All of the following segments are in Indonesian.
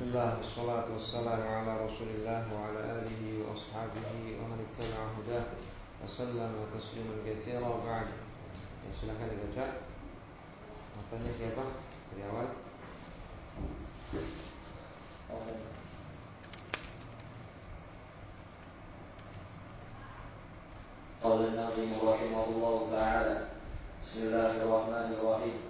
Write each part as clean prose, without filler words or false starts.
Bismillah, wassalatu wassalamu ala rasulillah wa ala alihi wa ashabihi wa man ittaba'a hudah wa sallama tasliman katsira ba'd. Ya, silakan dibaca. Matanya siapa? Dari awal. Qala an-nazim rahimahullahu ta'ala. Bismillahirrahmanirrahim.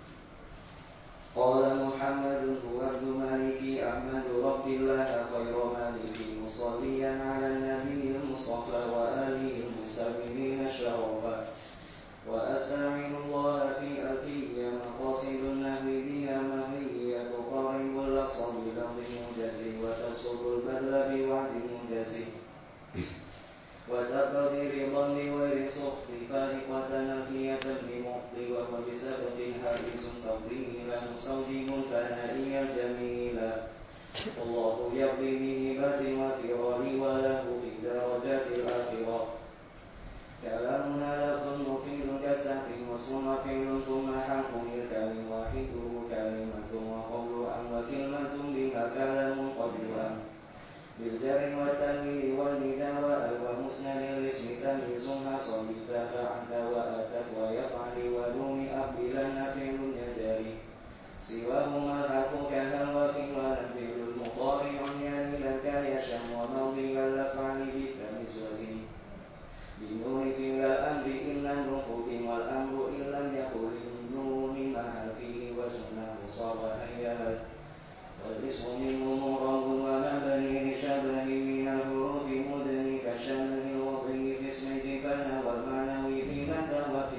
Qala Muhammadun huwa ibnu Maliki Ahmadu Rabbillah khairu maliki musalliyan ala nabiyil mustafa wa alihi muslimin syarafa wa astaghfirullah fi atiyya maqasidun nahwi biha mahiyya tuqaribul aqsa bil mujazi wa tasubul badla bi wa'di mujazi wa taqdir dhanni wa risfi fariqatan nafiyatan bi muqti wa bisabqin harisun tawila mustawjimun kana iyal jamila Allahu yaqdi bihi bati wa tirani wa lahu fi darajatil akhirah kalamuna lafzun mufidun kasafin wasmun fi'lun thumma harfun kalim wahiduhu kalimatun wa qawlu an wa kalimatun biha kalamun qadruan bil jari wa tanwini wal nida wa al wa musnadil ismi tamyizun hasalita fa'anta wa atat wa yaf'ali wa duni abdilan nafilun yajari siwahuma harfu kahal wa fin wa nafilul mudari'un yamilan ka yasham wa mawdi'al laf'ali bitamis wa sin binuni fi'al amri illan ruku'in wal amru illan yakulin nuni ma'al fihi wa sunnah musawwa hayyahat والاسم منه مغرب ومبني لشبه من الحروف مدني كالشبه الوضعي في اسم جبال والمعنوي في متى وفي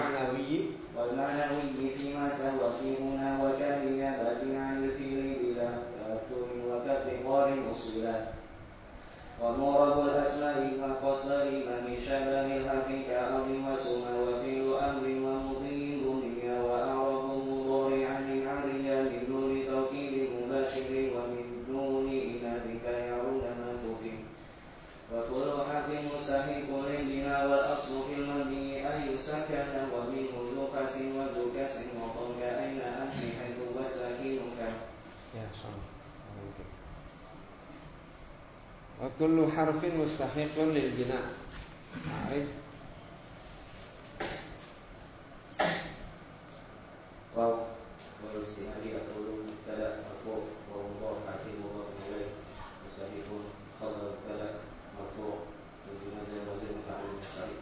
هنا وكالنيابة عن الفيل بلا تأثر وكافتقار أصلا ومغرب الأسماء وقصر من شبه الحرف كأرض وسمى وفيل أمر ومضي دنيا وأعرب مضارعا من عريا من دون توكيد مباشر ومن دون إناث كيعود من كفر وكل حرف مستحق للبناء والأصل في المبني أن يسكن ومنه ذو فتح وذو كسر وقل كأين أمشي حيث والساكن كم wa kullu harfin mustahiqun lil bina. Ma'rif. Wa istinadi aqulu mubtada marfu wa mudhaf akhir mudhaf ilaih mustahiqun khabar mubtada marfu junazah wazir maf'ul mustahiq.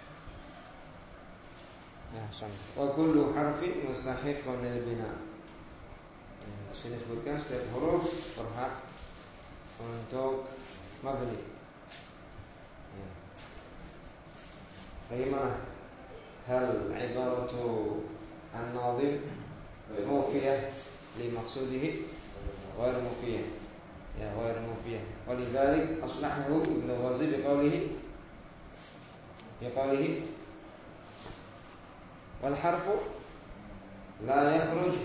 Ya, wa kullu harfin mustahiqun lil bina. Sini sebutkan setiap huruf berhak untuk mabni. Ya. Bagaimana? Hal ibaratu an-nazim mufiyah li maqsudihi ghairu mufiyah. Ya, ghairu mufiyah. Walidzalik aslahahu Ibnu Ghazi biqaulihi wal harfu la yakhruj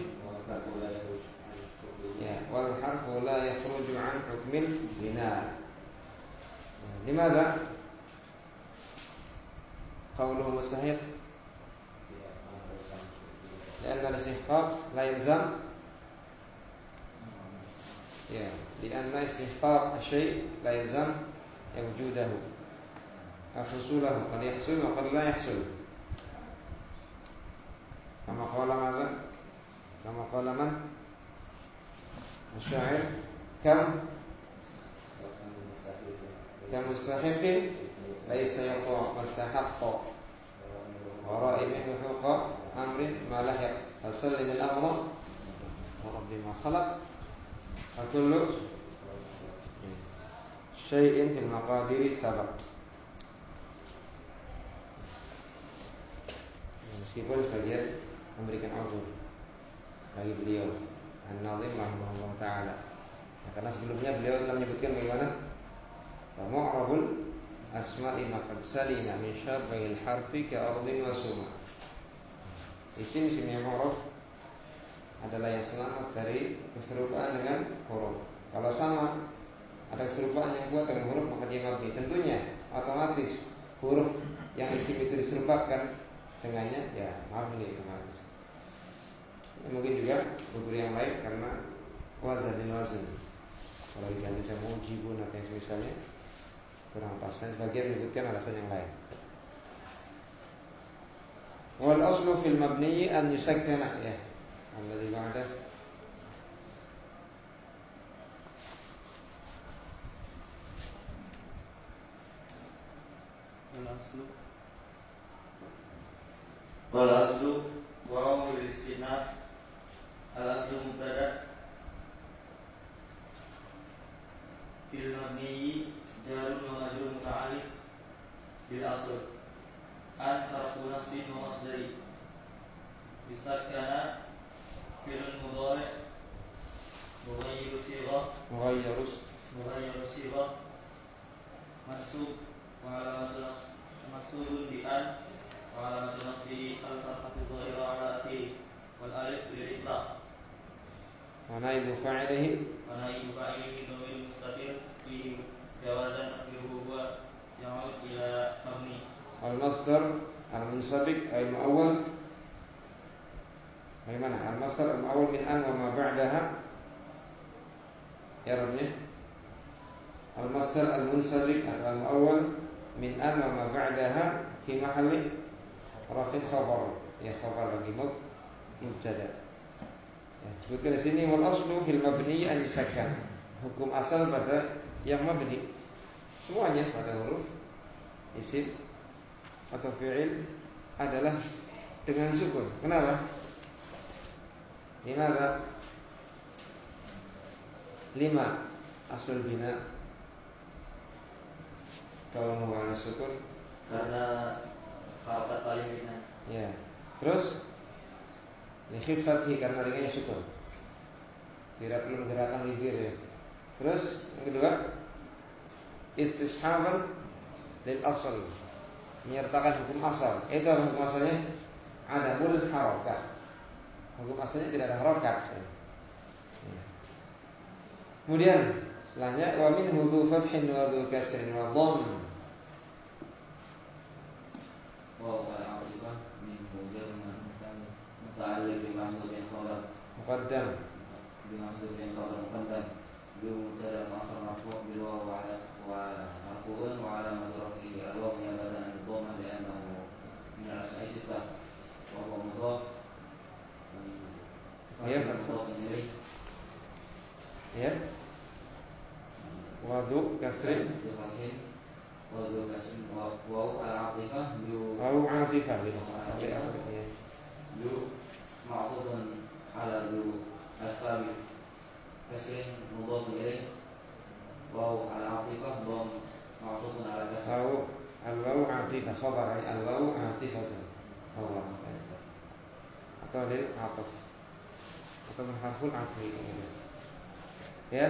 wal harfu la yakhruju an hukmil bina. Limadha qawluhu mustahiq? Lianna al-istihqaq la yalzam lianna istihqaq asy-syai' la yalzam wujudahu husulahu qad yahsul wa qad la yahsul kama qala man asy-sya'ir kam mustahiqin laysa yaqa mustahaqqa wa ra'imin huquqa amrin ma lahiq fasallim al-amra wa rabbi ma khalaq wa kullu syai'in fil maqadiri sabaq. Meskipun sebagian memberikan uzur bagi beliau An-Nazim rahimahullah ta'ala karena sebelumnya beliau telah menyebutkan bagaimana mu'rabul asma'i maqad salina min syabhil harfi ka'ardin wa suma. Isim yang mu'rab adalah yang selamat dari keserupaan dengan huruf. Kalau sama ada keserupaan yang kuat dengan huruf maka dia mabni. Tentunya otomatis huruf yang isim itu diserupakan dengannya ya mabni otomatis. Mungkin juga beberapa yang lain karena wazanil wazan. Kalau diganti sama ujibun atau yang misalnya kurang pas. Dan sebagian menyebutkan alasan yang lain. Wal aslu fil mabni an yusakkana ya. Alladhi ba'da wal aslu wa lil istinaf al aslu mubtada fil mabni jarun wa majrur muta'alliq bil asl an harfu nasbin wa masdari yusakkana fil mudhari mughayyiru sighah mansub wa alamatul mansubun bi an wa alamatul nasbi al fathatu dhahira ala akhiri wal alif lil itlaq wa naibu fa'ilihi dhamir mustatir fi jawazan takdiruhu huwa ya'ud ila mabni al masdar al munsabiq ay muawwal bagaimana al masdar al muawwal min an wa ma ba'daha i'rabnya al masdar al munsabiq atau al muawwal min an wa ma ba'daha fi mahalli rafin khabar ya khabar lagi mubtada. Ya, disebutkan di sini wal aslu fil mabni an yusakkan. Hukum asal pada yang mabni semuanya pada huruf isim atau fi'il adalah dengan sukun. Kenapa? Limadha? 5 aslul bina kalau mau ala sukun karena harokat paling ringan. Ya. Terus li khiffatihi karena ringannya sukun. Tidak perlu menggerakkan bibir ya. Terus yang kedua istishaban lil asal, menyertakan hukum asal. Itu apa hukum asalnya? Adamul harokat. Hukum asalnya tidak ada harokat. Ya. Kemudian selanjutnya wa min hudhu fathin wa dhu kasrin wa dhamm. Wa al-'atifah min mujarrad muta'alliq bi mahdhufin khabar Muqaddam bi mahdhufin khabar muqaddam bi mubtada ma'khar marfu' bil waw wa marfu'un wa 'alamat rafi'i al-waw niyabatan 'an dhammah li'annahu min al-asma'i sittah wa huwa mudhaf ya ya wa dhu kasrin wa dhu kasrin wa al-'atifah au 'atifah lu ma'tufun ala lu asabi kasrin mudhaf ilaih wa al-'atifah dom ma'tufun ala kasrin au al-wawu 'atifah khabar al-wawu 'atifatun khabar atau lil 'ataf atau harful 'atfi ya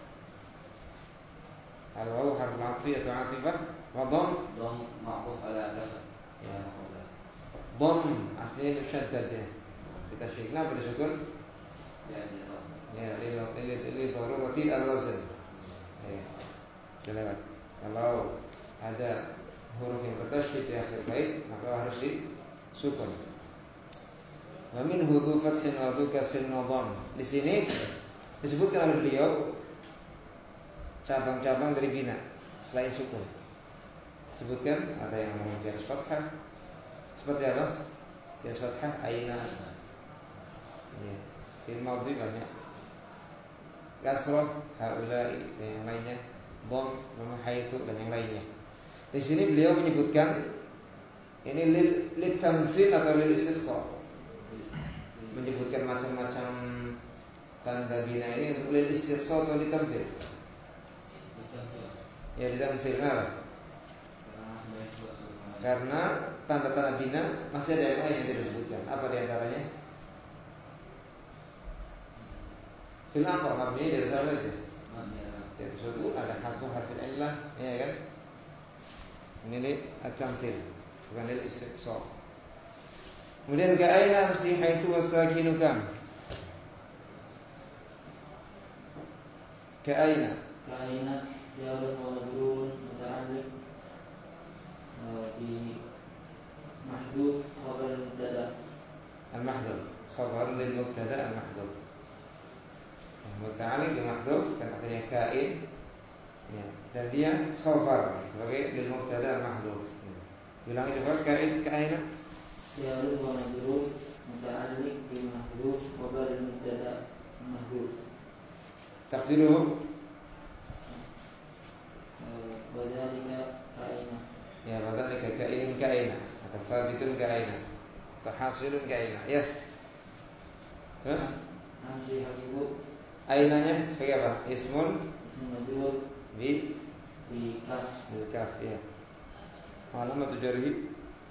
al-wawu harful 'atfi atau 'atifah wa dom ma'tuf ala kasr ya dom aslinya musyaddad ya. Kita syikna pada sukun ya li darurati al-wazn. Ya. Jelas. Kalau ada huruf yang bertasydid di akhir bait maka harus disukun. Wa min hudhu fathin wa dhu kasrin wa dhamm. Di sini disebutkan oleh beliau cabang-cabang dari bina selain sukun. Disebutkan ada yang mengajar fathah. Seperti apa? Di fathah aina. Ya, fil madhi banyak. Kasrah haula'i dan yang lainnya, dhamm, haitsu dan yang lainnya. Di sini beliau menyebutkan ini lil tamtsil atau lil istiqsal. Menyebutkan macam-macam tanda bina ini untuk lil istiqsal atau lil tamtsil. Ya, lil tamtsil kenapa? Karena tanda-tanda bina masih ada yang lain yang tidak disebutkan. Apa diantaranya? Fil amr mabni dari sana saja. Dari suatu ada harful illah, ya kan? Ini li at-tamtsil, bukan lil istiqsal. Kemudian ka'aina mesti haitsu wasakinu kam. Ka'aina jarun wa majrurun muta'alliq bi mahdhuf khabar mubtada al-mahdhuf khabar lil mubtada al-mahdhuf. muta'alliq bi mahdhuf kan artinya kain. Ya, dan dia khabar sebagai lil mubtada mahdhuf. Ulangi coba kaina. Fi'lun wa majrur muta'alliq bi mahdhuf khabar lil mubtada mahdhuf. Taqdiruhu Wadzalika kaina. ya wadzalika kainun kaina atau sabitun kaina atau hasilun kaina. Ya. Terus Amsi hakiku ainanya sebagai apa? Ismun majrur bi kaf. bil kaf ya. Alamat jarhi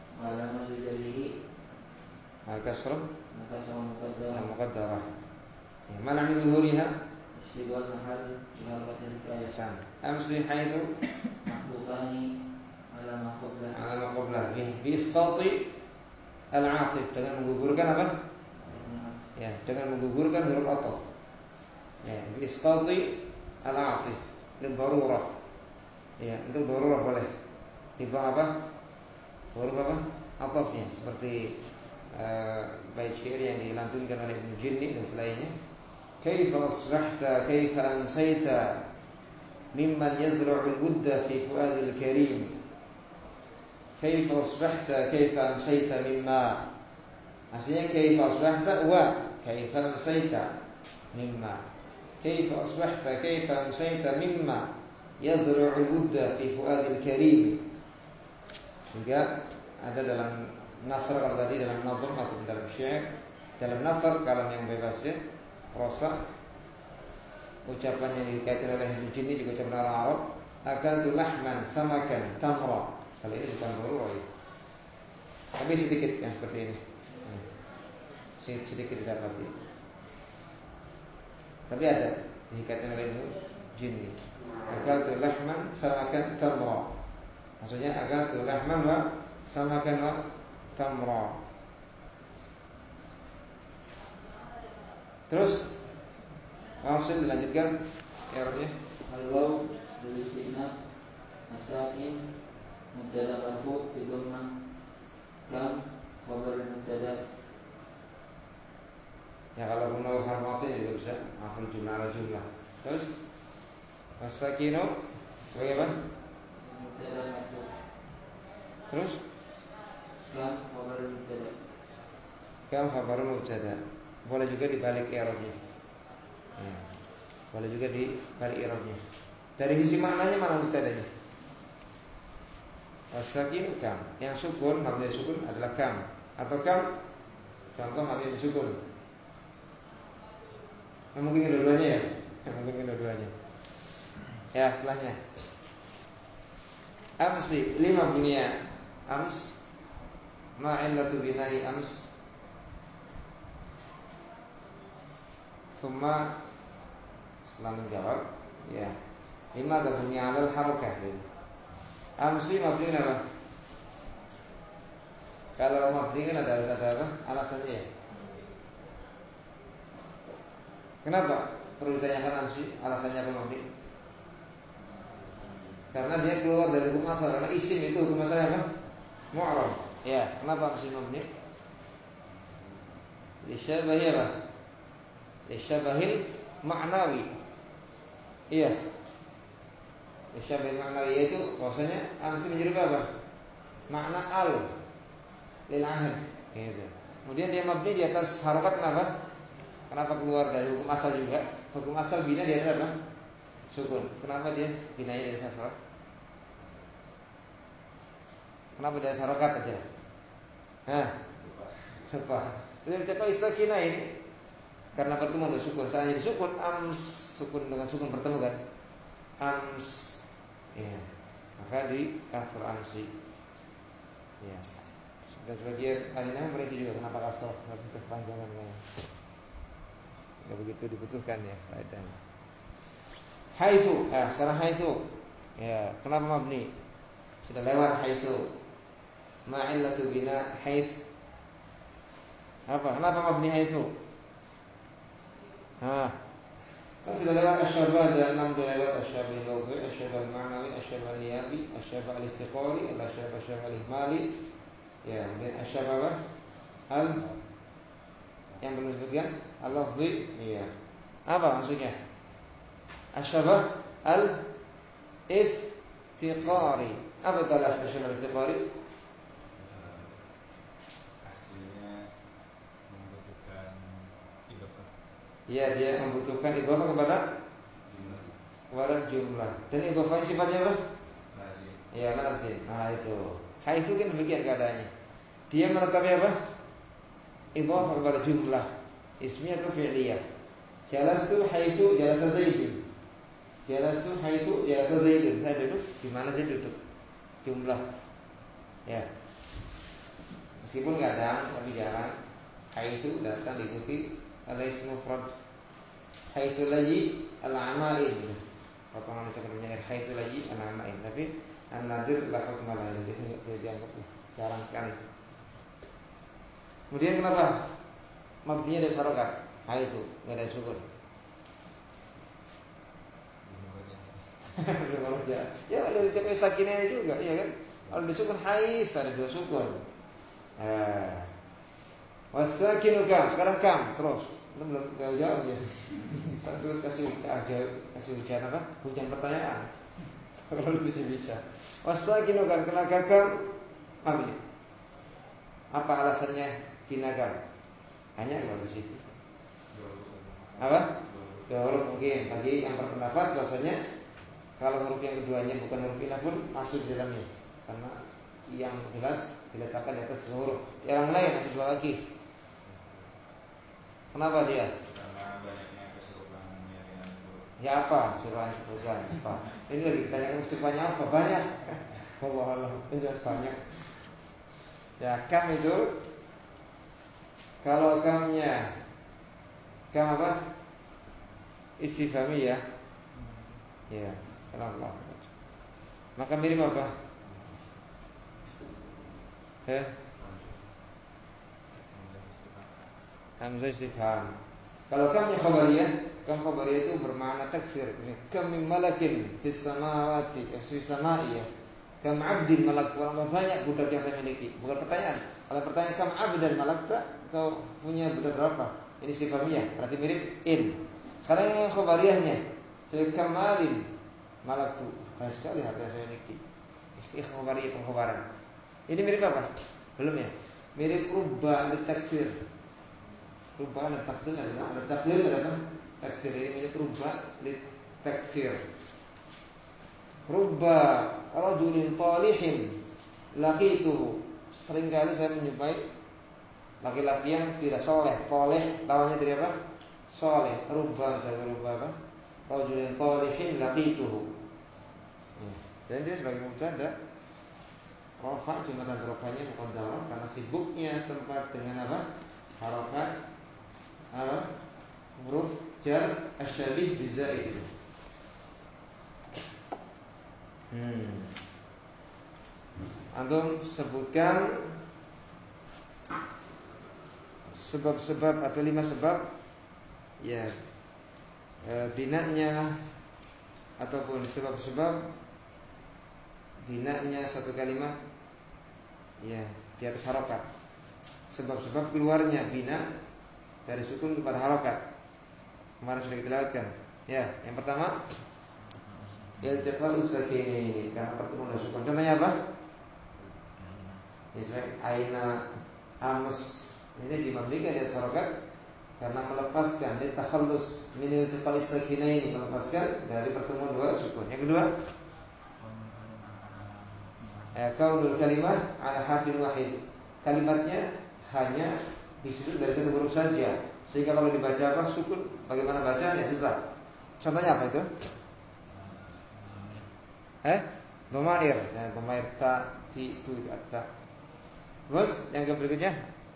al-kasrah al-muqaddarah. Ya, mana min zuhuriha? Istiqbal mahal harakatil kaya. Amsi haitsu Mahdhufani ala ma qablah bi isqati al-'atif dengan menggugurkan apa? Ya, dengan menggugurkan huruf athaf. Ya, bi isqati al-'atif lid darurah. Ya, untuk darurah boleh. Dibuang apa? Huruf apa? Athafnya seperti bait syair yang dilantunkan oleh Ibnu Jinni dan selainnya. Kaifa asbahta kaifa amsayta mimman yazra'u al-wudda fi fuadil karim. Kaifa asbahta kaifa amsayta mimma. Aslinya kaifa asbahta wa kaifa amsayta mimma. Kaifa asbahta kaifa amsayta mimma yazra'u al-wudda fi fuadil karim. Juga ada dalam nasr kalau tadi dalam nazm atau dalam syair. Dalam nasr kalam yang bebas ya, prosa, ucapan yang dikaitkan oleh Ibnu Jinni juga ucapan orang Arab. Akaltu lahman samakan tamra. Kalau ini bukan darurah ya. Tapi sedikit yang seperti ini. Sedikit didapati. Tapi ada dikaitkan oleh Ibnu Jinni. Akaltu lahman samakan tamra. Maksudnya akaltu lahman wa samakan wa tamra. Terus hasil dilanjutkan i'rabnya. Al-waw bil istinaf masakin mubtada marfu bi dhammah kam khabar mubtada. Ya kalau guna harfatin juga bisa maf'ul jumlah ala jumlah. Terus masakinu sebagai apa? Mubtada marfu. Terus Kam khabar mubtada. kam khabar mubtada. Boleh juga dibalik i'rabnya. Ya. Boleh juga dibalik i'rabnya. Dari sisi maknanya mana mubtadanya? As-sakin kam. Yang sukun, mabni sukun adalah kam. Atau kam contoh mabni sukun. Mungkin kedua-duanya ya. Mungkin kedua-duanya. Ya, setelahnya. Amsi lima bunia ams ma'illatu bina'i ams. Thumma setelah menjawab ya, lima ada bunia alal harakah gitu. Amsi mabni apa? Kalau mabni kan ada apa? Alasannya ya. Kenapa perlu ditanyakan amsi? Alasannya apa mabni? Karena dia keluar dari hukum asal. Karena isim itu hukum asal apa? Mu'rab. Ya, kenapa amsi mabni? Lisyabahi apa? Lisyabahil ma'nawi. Iya. Lisyabahil ma'nawi yaitu bahwasanya amsi menyerupai apa? Makna al lil ahad gitu. Kemudian dia mabni di atas harokat kenapa? Kenapa keluar dari hukum asal juga? Hukum asal bina di atas apa? Sukun. Kenapa dia binanya di atas harokat? Kenapa di atas harokat aja? Hah? Lupa. Jadi kita isakina ini karena pertemuan dengan sukun. Saat jadi sukun ams, sukun dengan sukun bertemu kan? Ams. Ya. Maka di kasr amsi. Ya. Dan sebagian alinah berarti juga kenapa kasroh untuk kepanjangan ya. Tidak begitu dibutuhkan ya faedahnya. Haitsu, sekarang haitsu. Ya, kenapa mabni? Sudah lewat haitsu. Ma'illatu bina haits. Apa? Kenapa mabni haitsu? Kan sudah lewat asyabah dan 6 sudah lewat asyabah al-lafzi, asyabah al-ma'nawi, asyabah al-niyabi, asyabah al-iftiqari, asyabah al-ihmali. Ya, kemudian asyabah apa? Yang belum disebutkan al-lafzi. Iya. Apa maksudnya? Asyabah al-iftiqari. Apa itu al-asyabah al-iftiqari? Aslinya membutuhkan idhofah. Ya, dia membutuhkan idhofah kepada jumlah. Dan idhofahnya sifatnya apa? Lazim. Ya, lazim. Nah itu. Haitsu kan demikian keadaannya. Dia melengkapi apa? Idhofah kepada jumlah. Ismiyah atau fi'liyah. Jalastu haitsu jalasa Zaidun. Jalastu haitsu jalasa Zaidun. Saya duduk di mana saya duduk. Jumlah. Ya. Meskipun kadang tapi jarang haitsu datang diikuti oleh ism mufrad. Haitsu laji al-amain. Potongan ucapannya haitsu laji al-amain. Tapi an-nadir la hukma lahu. Jadi dianggap jarang sekali. Kemudian kenapa? Mabninya ada harokat. Haitsu enggak ada sukun. Ya kalau ditambah sakinah juga, iya kan? Kalau disukun haits ada dua sukun. Wasakinu kam, sekarang kam terus. Belum jawab ya. Terus kasih hujan apa? Hujan pertanyaan. Kalau bisa. Wasakinu kam kena gagam mabni. Apa alasannya kinagam? Hanya kalau di situ. Apa? Dua huruf mungkin. Bagi yang berpendapat bahasanya kalau huruf yang keduanya bukan huruf ilah pun masuk di dalamnya. Karena yang jelas diletakkan di atas huruf. Yang lain masih dua lagi. Kenapa dia? Karena banyaknya keserupaan dengan huruf. Ya apa? Keserupaan apa? Ini lagi ditanyakan keserupanya apa? Banyak. Allah ini banyak. Ya kam itu kalau kamnya kam apa? Istifhami ya. Ya, Allah. Maka mirip apa? Hamzah istifham. Kalau kamnya khabariyah, kam khabariyah itu bermakna takfir. Kam min malakin fis samawati, fis samai. Kam 'abdin malaktu, banyak budak yang saya miliki. Bukan pertanyaan. Kalau pertanyaan kam 'abdan malakta, kau punya budak berapa? Ini istifhamiyah, berarti mirip in. Karena yang khabariyahnya sebagai kamalin malaktu, banyak sekali harta yang saya miliki. Khabariyah pengkhabaran. Ini mirip apa? Belum ya? Mirip rubba litakfir. Rubba dan takdir adalah takfir. Ini mirip rubba litakfir. Rubba rajulin talihin laqituhu. Seringkali saya menjumpai laki-laki yang tidak soleh. Toleh lawannya dari apa? Soleh. Rubba misalnya rubba apa? Rajulin talihin laqituhu. Dan dia sebagai mubtada rafa, jumatan rafanya bukan darah karena sibuknya tempat dengan apa? Harokat huruf jar asyabih bizaid itu. Antum sebutkan sebab-sebab atau 5 sebab ya binanya ataupun sebab-sebab binanya satu kalimat ya di atas harokat. Sebab-sebab keluarnya bina dari sukun kepada harokat. Kemarin sudah kita lihatkan. Ya, yang pertama iltiqa'us sakinaini, karena pertemuan dari sukun. Contohnya apa? Ya, sebagai aina amas. Ini dimabnikan di atas harokat karena melepaskan takhallus min iltiqa'is sakinaini, melepaskan dari pertemuan dua sukun. Yang kedua kaunul kalimah ala harfin wahid. Kalimatnya hanya disusun dari satu huruf saja, sehingga kalau dibaca apa sukun, bagaimana bacanya susah. Contohnya apa itu? Dhamair. Ya, dhamair ta, ti, tu, ta. Terus yang berikutnya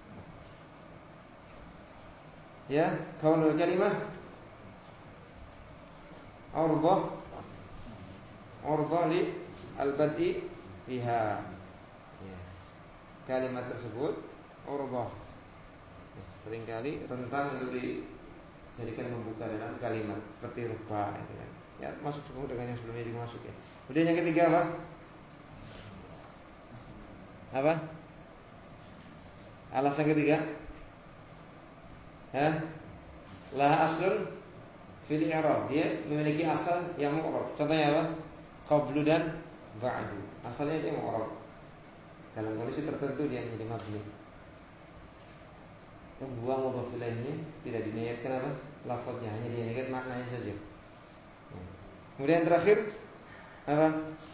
ya kaunul kalimah urdah li al-bad'i biha. Ya. Kalimat tersebut urdah seringkali rentan untuk dijadikan pembuka dalam kalimat seperti rufa itu kan. Ya masuk semua dengan yang sebelumnya juga masuk ya. Kemudian yang ketiga apa? Apa? Alasan ketiga? Laha aslun fil i'rab, dia memiliki asal yang mu'rab. Contohnya apa? Qablu dan ba'du. Asalnya dia mu'rab. Dalam kondisi tertentu dia menjadi mabni. Buang mudhaf ilaihnya, tidak diniatkan apa? Lafadznya, hanya diniatkan maknanya saja. Kemudian terakhir apa?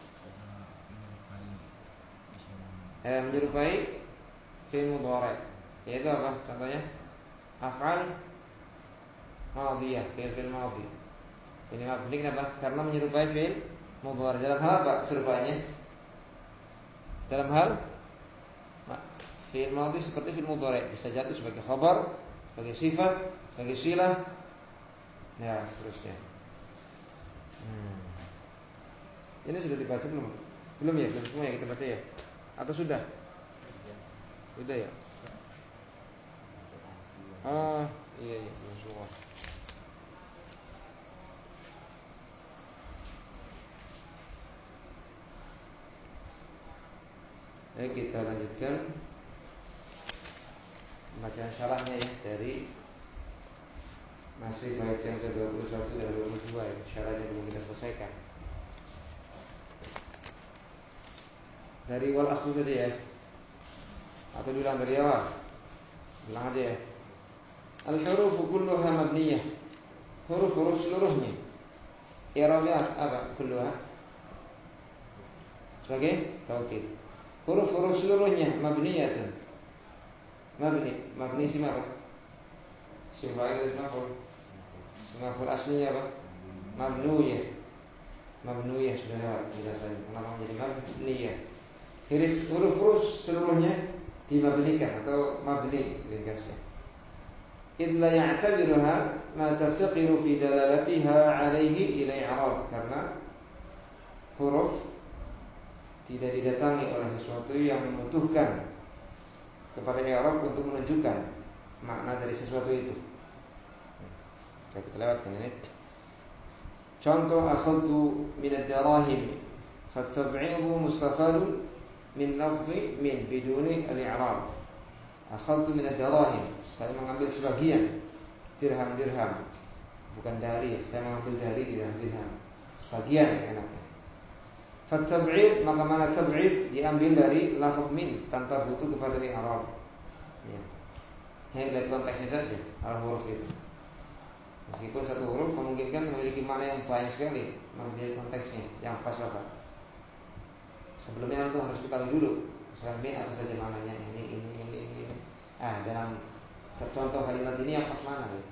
Menyerupai fi'il mudhari'. Yaitu apa? Contohnya af'al madhiyah, fi'il madhi. Ini mabni kenapa? Karena menyerupai fi'il mudhari'. Dalam hal apa serupanya? Dalam hal fi'il madhi seperti fi'il mudhari', bisa jatuh sebagai khabar, sebagai sifat, sebagai silah, ya seterusnya. Ini sudah dibaca belum? Belum ya? Belum semua ya kita baca ya? Atau sudah? Sudah ya? Iya belum semua. Baik, kita lanjutkan bacaan syarahnya ya, dari masih bait yang ke-21 dan 22 ya. Syarahnya belum kita selesaikan. Dari wal aslu tadi ya. Atau diulang dari awal? Ulang aja ya. Al-hurufu kulluha mabniyah. Huruf-huruf seluruhnya i'rabnya apa? Kulluha sebagai taukid. Huruf-huruf seluruhnya mabniyatun. Mabni isim apa? Isim fa'il atau isim maf'ul? Isim maf'ul aslinya apa? Mabnuyah sudah lewat penjelasannya. Kenapa menjadi mabniyah? Huruf-huruf seluruhnya dimabnikan atau mabni ringkasnya. Illa ya'tabiruha ma taftaqiru fi dalalatiha alaihi ila i'rab, karena huruf tidak didatangi oleh sesuatu yang membutuhkan kepada i'rab untuk menunjukkan makna dari sesuatu itu. Kita lewatkan ini. Contoh akhadtu min ad-darahim, fatab'idu mustafadun min lafzi min biduni al-i'rab. Akhadtu min ad-darahim, saya mengambil sebagian dirham-dirham, bukan dari, saya mengambil dari dirham-dirham, sebagian enaknya. Fatab'id, maka mana tab'id diambil dari lafaz min tanpa butuh kepada i'rab. Ya. Hanya lihat konteksnya saja al huruf itu. Meskipun satu huruf memungkinkan memiliki makna yang banyak sekali, melihat konteksnya yang pas apa. Sebelumnya itu harus kita tahu dulu, misalnya min apa saja maknanya, ini. Dalam contoh kalimat ini yang pas mana gitu.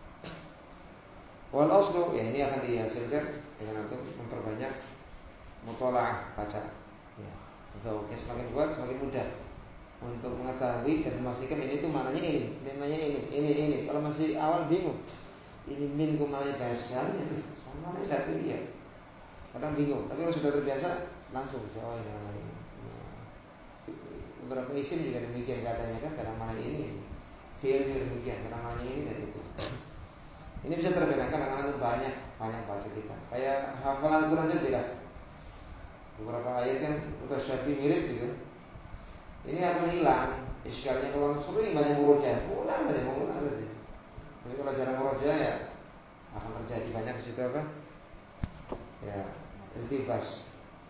Wal aslu, ya ini akan dihasilkan dengan antum memperbanyak muthala'ah, baca. Ya. Untuk semakin kuat semakin mudah untuk mengetahui dan memastikan ini tuh maknanya ini, maknanya ini. Kalau masih awal bingung, ini min kok maknanya banyak sekali, sama maknanya satu dia. Kadang bingung, tapi kalau sudah terbiasa langsung saya ini maknanya ini. Beberapa isim juga demikian keadaannya kan, kadang maknanya ini, fi'il juga demikian, kadang maknanya ini dan itu. Ini bisa terbedakan karena banyak baca kita. Kayak hafalan Al-Quran saja lah. Beberapa ayat kan udah syafi mirip gitu. Ini akan hilang iskalnya kalau sering banyak murojaah, ulang saja. Tapi kalau jarang murojaah ya akan terjadi banyak di situ apa? Ya, iltibas.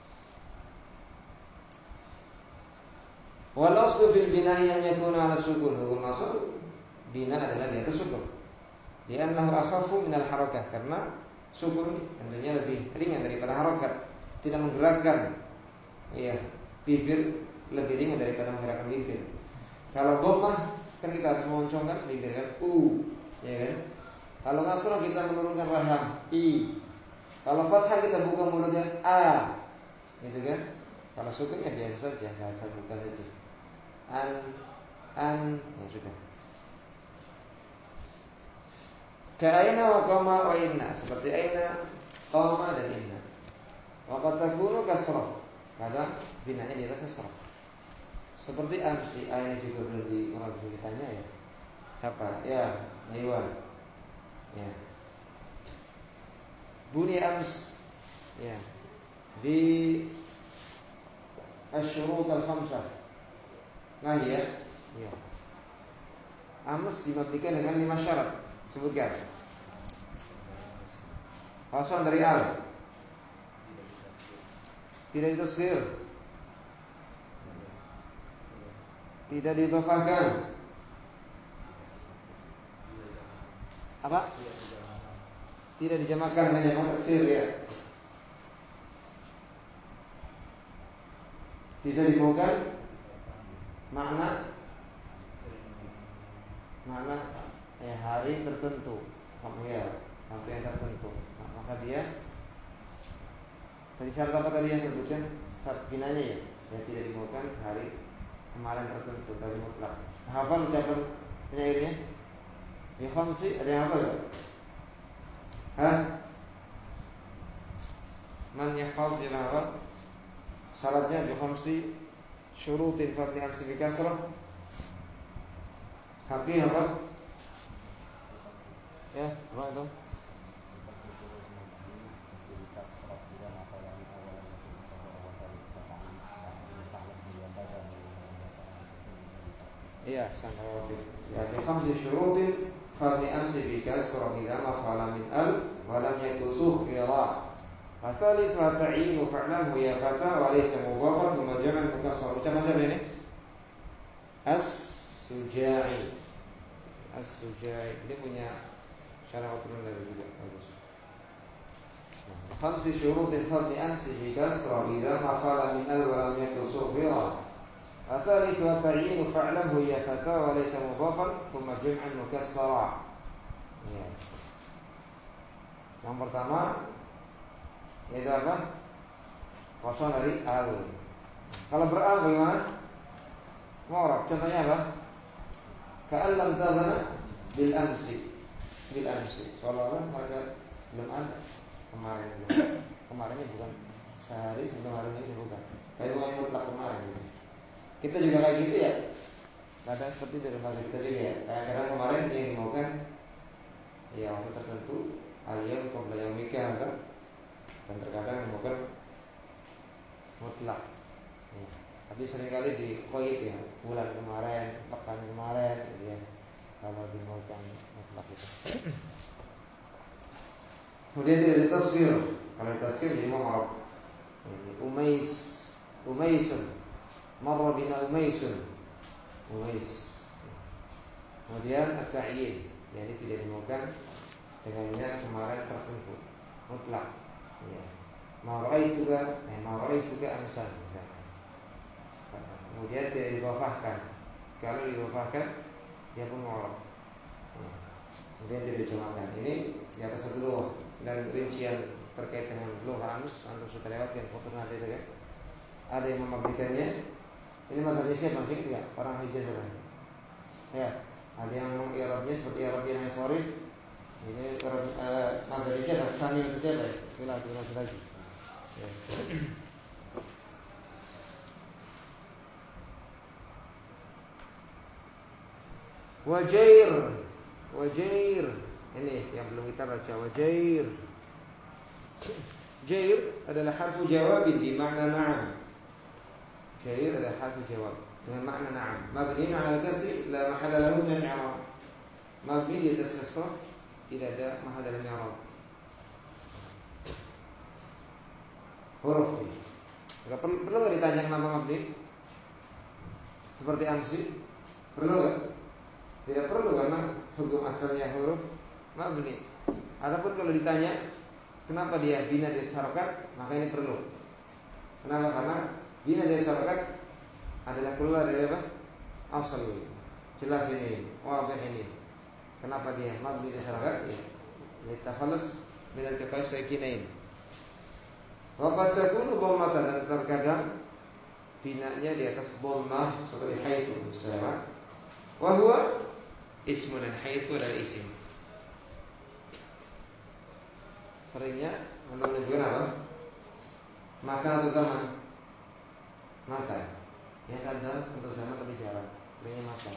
Wal aslu fil bina'i yang yakuna 'ala sukun. Hukum asal bina adalah di atas sukun. Li'annahu akhafu minal harakah, karena sukun tentunya lebih ringan daripada harakat. Tidak menggerakkan bibir, lebih ringan daripada menggerakkan bibir. Kalau dhammah kan kita harus mengoncongkan bibir kan, ya kan? Kalau kasrah kita menurunkan raham, i. Kalau fathah kita buka mulutnya, a. Gitu kan? Kalau sukun ya biasa saja, saya buka saja. An, ya sudah. Ka'aina wa qama wa inna, seperti aina, qama dan inna. Wa qad takunu kasrah, kadang binanya di atas kasrah. Seperti amsi, aina juga belum diurang ditanya ya. Siapa? Ya, Iwan. Ya. Buni ams, ya. Di asyurut al-khamsah. Nah ya. Ams dimabnikan dengan 5 syarat. Sebutkan. Kosong dari al. Tidak ditasghir. Tidak didhofahkan. Apa? Tidak dijamakan dengan jamak taksir ya. Tidak dibawakan makna hari tertentu, ya, waktu yang tertentu. Maka dia tadi syarat apa tadi yang disebutkan? Syarat binanya ya, yang tidak dibawakan hari kemarin tertentu dari mutlak. Hafal ucapan penyairnya? Ya khamsi, ada yang hafal enggak? Hah? Man yahfaz ya hafal? Syaratnya bi khamsi syurutin fadli amsi bi kasrah. Hafi apa? Ya, apa itu? Iya, sangat wafid. Ya, bi khamsi syurutin fadli amsi bi kasrah idza ma khala min al wa lam yakusuh qira. Atsalits wa ta'inu fa'lamhu ya fata wa laysa mudhafan thumma jam'an mukassar. Ucapan siapa ini? As-Suja'i. As-Suja'i. Dia punya syarah turun dari juga bagus. Khamsi syurutin fadli amsi bi kasrah idza ma khala min al wa lam yakusuh qira. Atsalits wa ta'inu fa'lamhu ya fata wa laysa mudhafan thumma jam'an mukassara. Ya. Yang pertama itu apa? Kosong dari al. Kalau beral bagaimana? Mu'rab. Contohnya apa? Ka'an lam tazana bil amsi. Bil amsi. Seolah-olah mereka belum ada kemarin. Kemarinnya bukan sehari sebelum hari ini, bukan. Kayak bukan mutlak kemarin gitu. Kita juga kayak gitu ya. Kadang seperti dari hal kita juga ya. Kadang-kadang kemarin yang dimaukan ya waktu tertentu ayam qabla yaumika kan. Dan terkadang bukan mutlak ya. Tapi seringkali di qaid ya, bulan kemarin, pekan kemarin gitu ya. Kalau dimaukan mutlak itu. Kemudian tidak ditasghir. Kalau ditasghir jadi mu'rab. Umaisun. Marra bina Umaisun. Umais. Kemudian at-ta'yin, jadi tidak dimaukan dengannya kemarin tertentu, mutlak. Ya. Ma'rai juga amsan. Kemudian tidak didhofahkan. Kalau didhofahkan dia pun mu'rab. Kemudian tidak dijamakan. Ini di atas satu lugah dan rincian terkait dengan lugah ams antum sudah lewat yang foto nanti itu kan. Ada yang memabdikannya. Ini materi siapa masih ingat enggak? Orang Hijaz kan? Ya, ada yang mengi'rabnya seperti i'rab yang sharif. Ini materi siapa? Sami itu siapa? Bila lagi. Ya. Wajair. Ini yang belum kita baca. Wajair. Jair adalah harfu jawabin bi makna na'am. Jair adalah harfu jawab dengan makna na'am. Mabniun 'ala al-kasri la mahalla lahu min al-i'rab. Mabni di atas kasrah, tidak ada mahal dalam i'rab. Huruf ini. Perlu enggak ditanya kenapa mabni? Seperti amsi? Perlu enggak? Tidak perlu karena hukum asalnya huruf mabni. Adapun kalau ditanya kenapa dia bina di atas harokat, maka ini perlu. Kenapa? Karena bina di atas harokat adalah keluar dari apa? Asal. Jelas ini, wadih ini. Kenapa dia mabni di atas harokat? Ya, litakhallus min al-tiqai sakinain. Wa qad takunu dhammatan, dan terkadang binanya di atas dhammah seperti haitsu misalnya. Wa huwa ismun, haitsu adalah isim. Seringnya menunjukkan apa? Makan atau zaman? Makan. Ya kadang untuk zaman tapi jarang. Seringnya makan.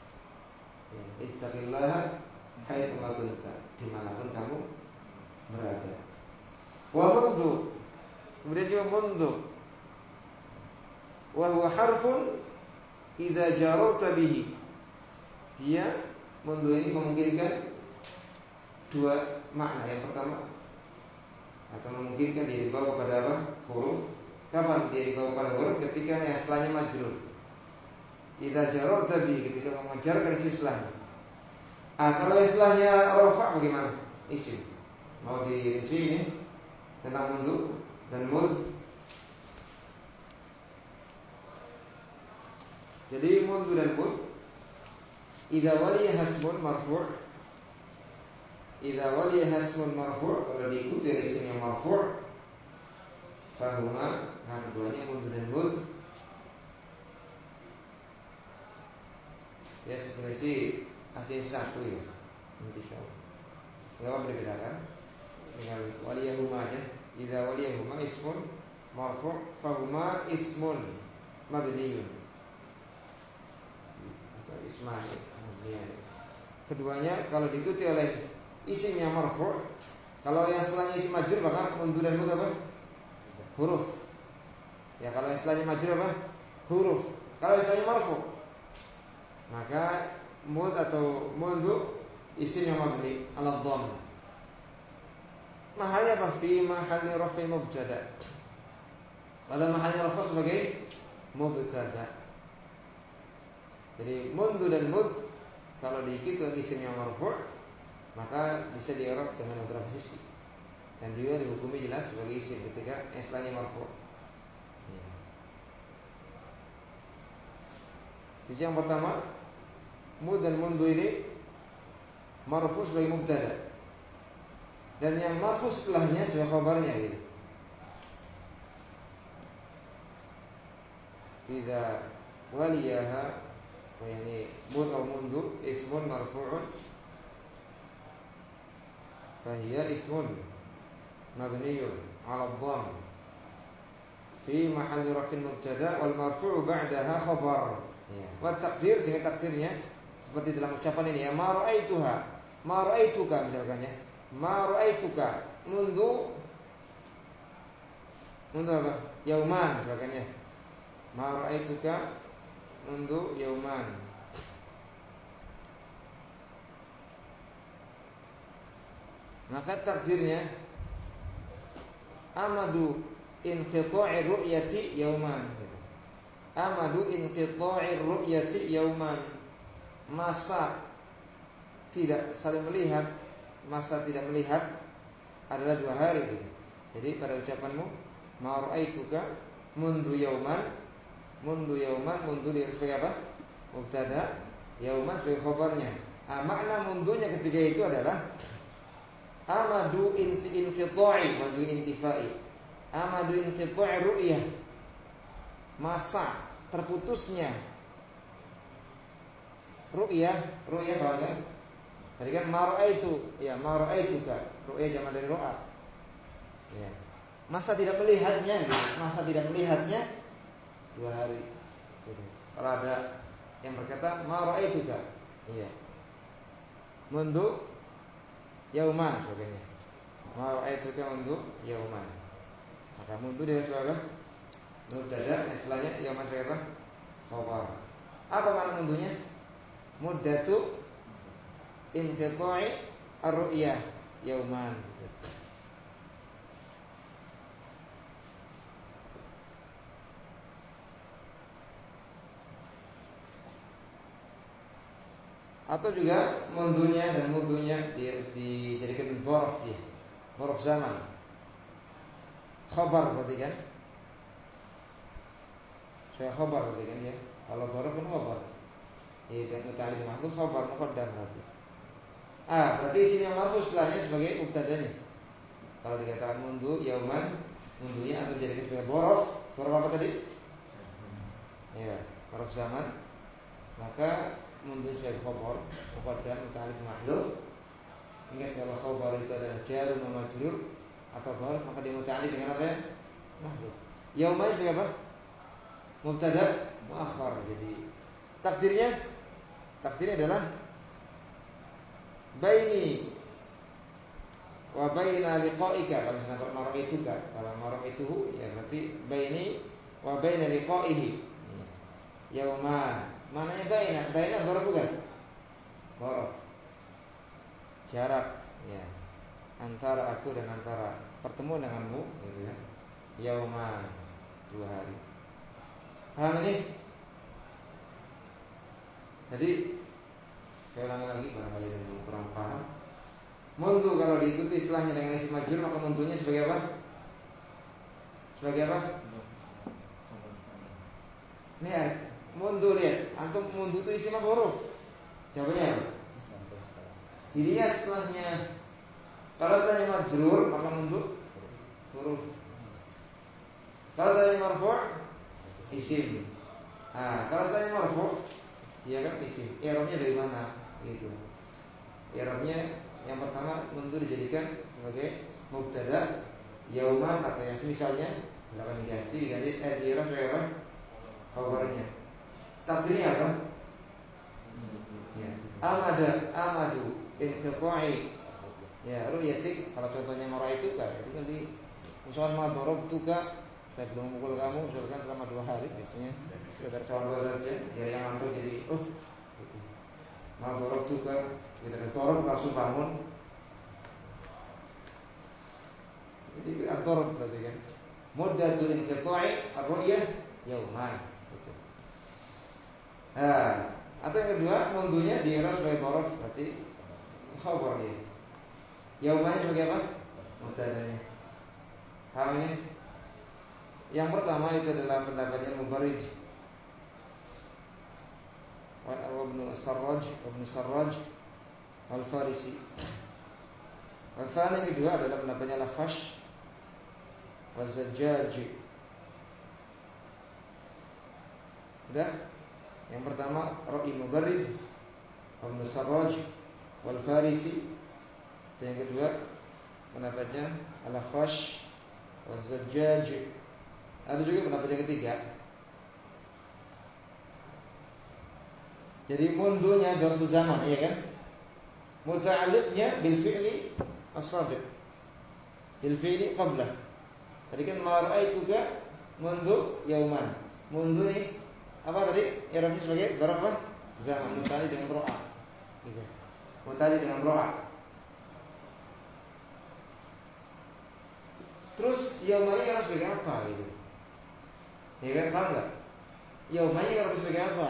Ittaqillaha haitsu ma kunta, dimanapun kamu berada. Wa mundu, kemudian juga mundu. Wa huwa harfun idza jararta bihi. Dia mundu ini memungkinkan dua makna. Yang pertama, memungkinkan dia dibawa pada apa? Huruf. Kapan dia dibawa pada huruf? Ketika yang setelahnya majrur. Idza jararta bi, ketika mengejarkan isim setelahnya. Kalau istilahnya rafa bagaimana? Isim. Mau dirinci ini tentang mundu dan mud. Jadi mundu dan mud, idza waliya hasmun marfu', idza waliya hasmun marfu', kalau diikuti dari isim yang marfu', fahuma, nah keduanya mundu dan mud. Ya sebenarnya sih asli satu ya, insyaallah. Enggak apa dibedakan. Dengan waliyahuma aja. Idza waliyahuma ismun marfu' fahuma ismun mabniyun. Ismani. Keduanya kalau diikuti oleh isim yang marfu', kalau yang setelahnya isim majrur maka mundu dan mud apa? Huruf. Ya kalau yang setelahnya majrur apa? Huruf. Kalau istilahnya marfu', maka mud atau mundu isim yang mabni ala dhamm. Mahalnya apa? Fi mahalli raf'i mubtada. Pada mahalnya rafa sebagai mubtada. Jadi mundu dan mud kalau diikuti oleh isim yang marfu', maka bisa di-i'rab dengan beberapa sisi. Dan dia dihukumi jelas sebagai isim ketika istilahnya marfu'. Sisi yang pertama, mud dan mundu ini marfu' sebagai mubtada. Dan yang marfu' setelahnya sebagai khabarnya gitu. Idza waliyaha, yani mud atau mundu ismun marfu'un fahiya ismun mabniyun 'ala dhamm fi mahalli raf'in mubtada wal marfu'u ba'daha khabar. Ya. Wa taqdir, sehingga takdirnya seperti dalam ucapan ini ya, ma ra'aituha, ma ra'aituka misalkan ya. Ma ra'aituka mundu apa? Yauman misalkan ya. Ma ra'aituka mundu yauman. Maka takdirnya amadu inqita'i ru'yati yauman. Amadu inqita'i ru'yati yauman. Masa tidak saling melihat, masa tidak melihat adalah 2 hari gitu. Jadi pada ucapanmu ma ra'aituka mundu yauman, mundu yauman, mundu sebagai apa? Mubtada, yauman sebagai khabarnya. Makna mundunya ketika itu adalah amadu inqita'i, madu intifai. Amadu inqita'i ru'yah, masa terputusnya ru'yah paham kan? Tadi kan ma ra'aitu, ya ma ra'aituka, ru'yah jamak dari ru'a. Ya. Masa tidak melihatnya gitu. Masa tidak melihatnya 2 hari. Gitu. Kalau ada yang berkata ma ra'aituka, iya. Mundu yauman sebagainya. Ma ra'aituka mundu yauman. Maka mundu dia sebagai mubtada, istilahnya yauman sebagai apa? Khabar. Apa makna mundunya? Muddatu inqita'i ar-ru'yah yauman. Atau juga mundunya dan mundunya dijadikan dzarf ya. Dzarf zaman. Khabar berarti kan? Saya khabar berarti kan ya. Kalau dzarf kan khabar. Ya dan muta'alliq mahdhuf khabar muqaddam berarti. Berarti isim yang marfu setelahnya sebagai mubtadanya. Kalau dikatakan mundu yauman, mundunya atau dijadikan sebagai dzarf. Dzarf apa tadi? Ya, dzarf zaman. Maka mundu sebagai khabar muqaddam muta'alliq mahdhuf. Ingat kalau khabar itu adalah jar wa majrur atau dzarf, maka dia muta'alliq dengan apa ya? Mahdhuf. Yauma sebagai apa? Mubtada muakhar. Jadi takdirnya adalah baini wa baina liqa'ika. Kalau misalnya mara'ituka, kalau mara'ituhu ya berarti baini wa baina liqa'ihi. Yauma, mananya baina? Baina dzarf bukan? Dzarf. Jarak, ya. antara aku dan antara pertemuan denganmu, gitu ya. Yauman, 2 hari. Paham ini? Jadi saya ulangi lagi barangkali yang kurang paham. Mundu kalau diikuti istilahnya dengan isim majrur, maka mundunya sebagai apa? Sebagai apa? Lihat, mundu lihat. Antum mundu itu isim apa huruf? Jawabannya apa? Dilihat setelahnya. Kalau setelahnya majrur, maka mundu huruf. Kalau setelahnya marfu', isim. Kalau setelahnya marfu', dia kan isim. I'rabnya dari mana? Gitu. I'rabnya yang pertama mundu dijadikan sebagai mubtada yauman atau yang misalnya silakan diganti i'rab sebagai apa? Khabarnya. Takdirnya apa? Ya. Amadu inqita'i ya ru'yatik. Kalau contohnya mara'aituka, itu kan di misalkan ma darabtuka, saya belum memukul kamu misalkan selama 2 hari, biasanya sekedar contoh saja biar yang ngantuk jadi gitu. Ma darabtuka, kita darab langsung bangun. Jadi ad-darab berarti kan muddatul inqita'i ar-ru'yah yauman gitu. Atau yang kedua mundunya di i'rab sebagai darab, berarti khabar dia. Yaumannya sebagai apa? Mubtada'nya. Paham ini? Yang pertama itu adalah pendapatnya Mubarrid wa Ibnu Sarraj Al-Farisi. Yang kedua adalah pendapatnya Lafash wa Zajjaj. Udah? Yang pertama Ra'i Mubarrid Ibnu Sarraj wal Farisi. Dan yang kedua pendapatnya Al-Lafash wa Zajjaj. Ada juga pendapat yang ketiga. Jadi mundunya dzarfu zaman, iya kan? Muta'alliqnya bil fi'li as-sabiq. Bil fi'li qablah. Tadi kan ma ra'aituka mundu yauman. Mundu ini apa tadi? I'rabnya sebagai dzarf apa? Zaman, muta'alliq dengan ra'a. Gitu. Muta'alliq dengan ra'a. Terus yaumannya harus sebagai apa gitu? Ya kan, paham enggak? Yaumannya harus sebagai apa?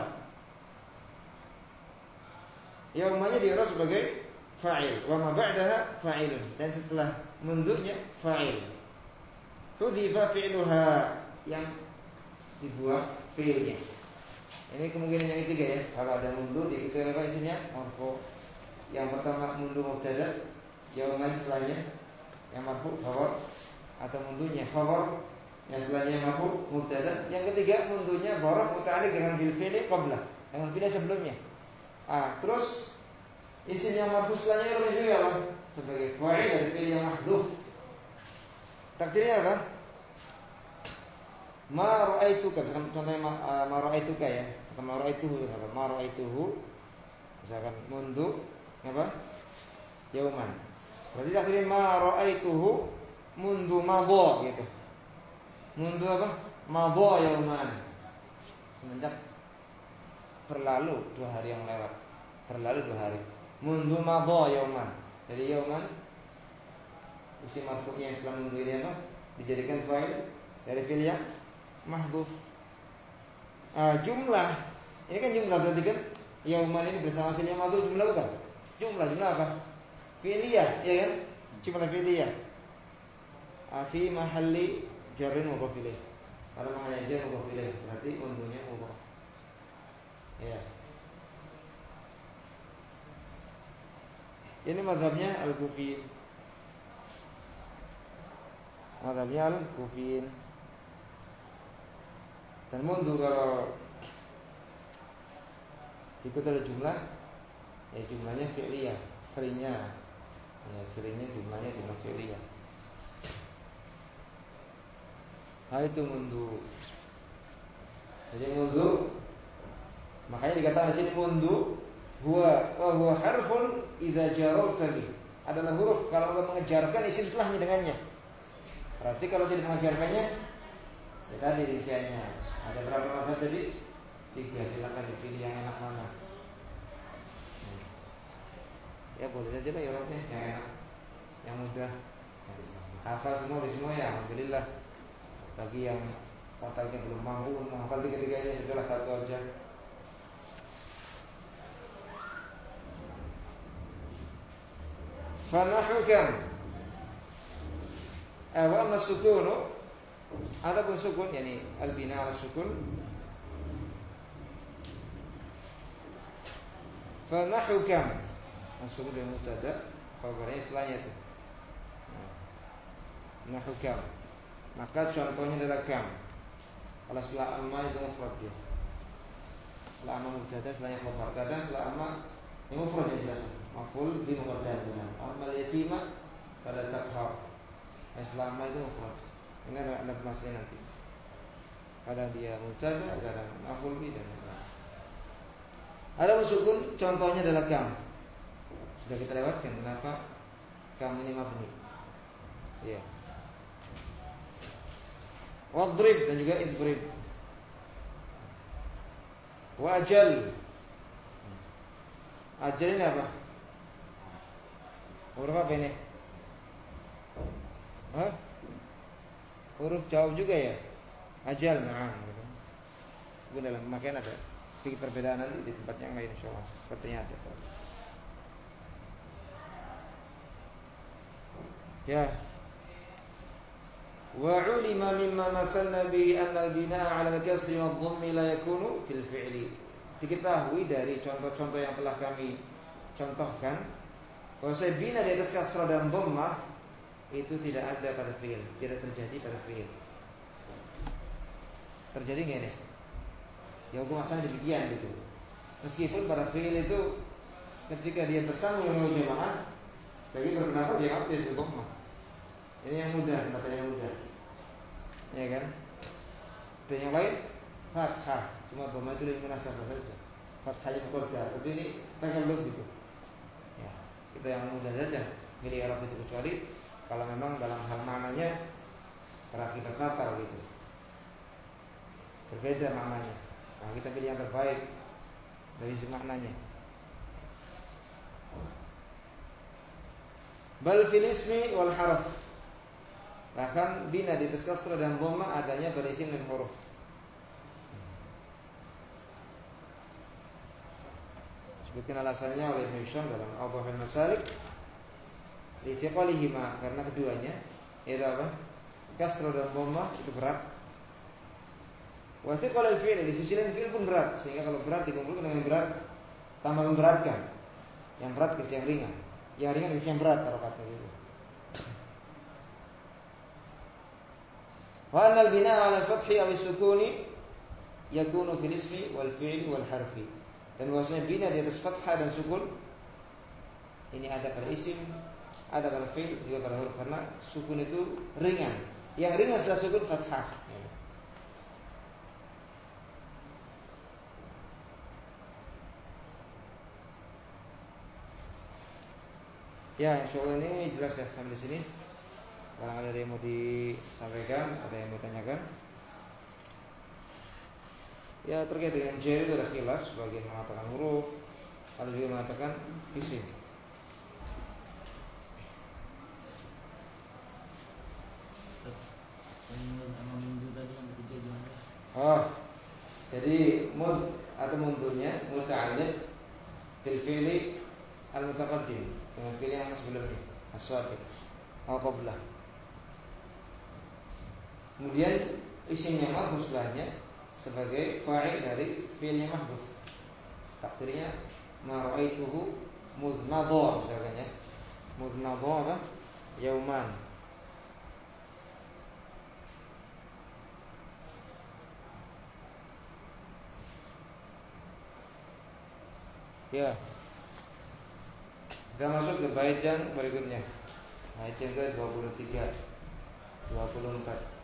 Yaumannya di'rab sebagai fa'il, wa ma ba'daha fa'ilun, dan setelah mundunya fa'il. Hudhifa fi'luha, yang dibuang fi'ilnya. Ini kemungkinan yang ketiga ya. Kalau ada mundu diikuti oleh apa isinya? Marfu. Yang pertama mundu mubtada, yauman setelahnya yang marfu khabar, atau mundunya khabar yang setelahnya marfu mubtada. Yang ketiga mundunya dzaraf muta'alliq dengan bil fi'li qabla, dengan fi'il sebelumnya. Terus isim yang marfu setelahnya harus juga apa? Sebagai fa'il dari fi'il yang mahdhuf. Takdirnya apa? Ma ra'aituka, contohnya ma ra'aituka ya. Atau ma ra'aituhu apa? Ma ra'aituhu. Misalkan mundu apa? Yauman. Berarti takdirnya ma ra'aituhu mundu madha gitu. Mundu apa? Madha yauman. Semenjak berlalu 2 hari yang lewat. Berlalu 2 hari. Mundu madha yauman. Jadi yauman isim marfu'nya yang setelah mundu ini apa? Dijadikan fa'il dari fi'il yang mahdhuf. Jumlah ini kan jumlah, berarti kan yauman ini bersama fi'il yang mahdhuf jumlah bukan? Jumlah apa? Fi'liyah, ya kan? Jumlah fi'liyah. Fi mahalli jarrin mudhaf ilaih. Kalau mahalnya jar mudhaf ilaih, berarti mundunya mudhaf. Ya. Ini mazhabnya Al-Kufiyin. Mazhabnya Al-Kufiyin. Dan mundu kalau ikut ada jumlah, ya jumlahnya fi'liyah, seringnya. Ya, seringnya jumlahnya jumlah fi'liyah. Itu mundu. Jadi mundu, makanya dikatakan di sini mundu huwa harfun idza jararta bi. Adalah huruf kalau Allah mengejarkan isim setelahnya dengannya. Berarti kalau tidak mengejarkannya, ya tadi rinciannya. Ada berapa mazhab tadi? 3, silakan dipilih yang enak mana. Ya boleh saja lah ya yang enak. yang mudah. Hafal semua di semua ya, alhamdulillah. Bagi yang otaknya belum mampu menghafal tiga-tiganya, sudahlah satu aja. Fanahu kam. Wa amma sukunu, adapun sukun yakni al-bina ala sukun. Fanahu kam. Sukun dari mubtada, khabarnya setelahnya itu. Nahu kam. Maka contohnya adalah kam. Kalau setelah amma itu mufrad dia. Setelah amma mubtada, setelahnya khabar. Kadang setelah amma yang mufrad yang jelas. Maf'ul bi muqaddam. Amma al-yatima fala taqhar. Setelah amma itu mufrad. Ini ada masalah nanti. Kadang dia mubtada, kadang maf'ul bi dan lain-lain. Ada sukun contohnya adalah kam. Sudah kita lewatkan kenapa kam ini mabni. Ya. Wadrib dan juga idrib. Wajal. Ajal ini apa? Huruf apa ini? Hah? Huruf jawab juga ya? Ajal, nah. Itu dalam pemakaian ada sedikit perbedaan nanti di tempat yang lain insyaallah. Sepertinya ada. Ya. Wa 'ulima mimma mathalna bi anna al-binaa 'ala al-kasri wad-dhammi la yakunu fil fi'li. Diketahui dari contoh-contoh yang telah kami contohkan bahwa bina di atas kasrah dan dhammah itu tidak ada pada fi'il, tidak terjadi pada fi'il. Terjadi enggak ini? Ya hukum asalnya demikian gitu. Meskipun pada fi'il itu ketika dia bersambung dengan jamaah, bagi berpendapat dia apa dia dhammah. Ini yang mudah, pendapat yang mudah. Ya kan? Dan yang lain fathah, cuma dhamma itu lebih munasabah saja. Fathahnya muqaddar, tapi ini takalluf gitu. Ya, kita yang mudah saja milih Arab itu, kecuali kalau memang dalam hal maknanya berakibat fatal gitu. Berbeda maknanya. Nah, kita pilih yang terbaik dari sisi maknanya. Bal fil ismi wal harf. Bahkan bina di atas kasrah dan dhamma adanya pada isim dan huruf. Sebutkan alasannya oleh Ibnu Hisham dalam Adhahul Masalik. Li thiqalihima, karena keduanya itu apa? Kasrah dan dhamma itu berat. Wa thiqal al-fi'l, di sisi lain fi'il pun berat, sehingga kalau berat dikumpulkan dengan berat tambah memberatkan. Yang berat ke yang ringan, yang ringan ke yang berat harokatnya gitu. Wa anna al-binaa 'ala al-fathi aw as-sukuni yakunu fil ismi wal fi'li wal harfi. Dan bahwasanya bina di atas fathah dan sukun ini ada pada isim, ada pada fi'il, juga pada huruf, karena sukun itu ringan. Yang ringan setelah sukun fathah. Ya, insyaallah ini jelas ya sampai di sini. Barang ada yang mau disampaikan, ada yang mau tanyakan. Ya, terkait dengan jar itu ada khilaf, sebagian mengatakan huruf, ada juga mengatakan isim. Oh, jadi mud atau mundurnya muta'alliq bil fi'li al-mutaqaddim, dengan fi'il yang sebelumnya, as-sabiq atau qablah. Kemudian isimnya mahdzuf sebelahnya sebagai fa'il dari fi'il yang mahdzuf. Takdirnya ma ra'aituhu mudmadha, misalkan ya. Mudmadha apa? Yauman. Ya. Kita masuk ke bait yang berikutnya. Bait yang ke-23, 24.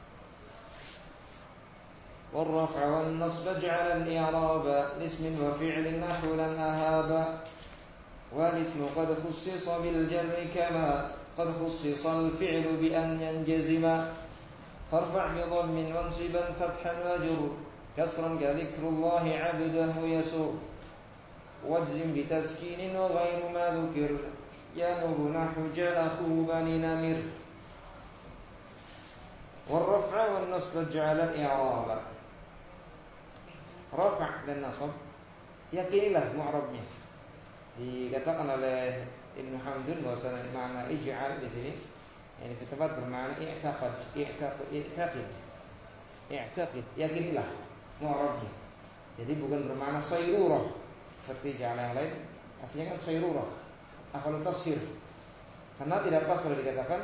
والرفع والنصب جعل الإعراب لاسم وفعل نحو لن أهابا والاسم قد خصص بالجر كما قد خصص الفعل بأن ينجزما فارفع بضم وانصبا فتحا وجر كسرا كذكر الله عبده يسر واجزم بتسكين وغير ما ذكر yanubu nahu ja'akhu bani namir. Wal-raf'a wal-nasb ja'ala al-i'rab. Rafa' dan nasab yakinilah mu'rabnya. Dikatakan oleh Ibnu Hamdun bahwasanya makna ij'al di sini ini di tempat bermakna i'taqid, yakinilah mu'rabnya. Jadi bukan bermakna sayrurah seperti ja'ala yang lain, aslinya kan sayrurah. Akal tafsir. Karena tidak pas kalau dikatakan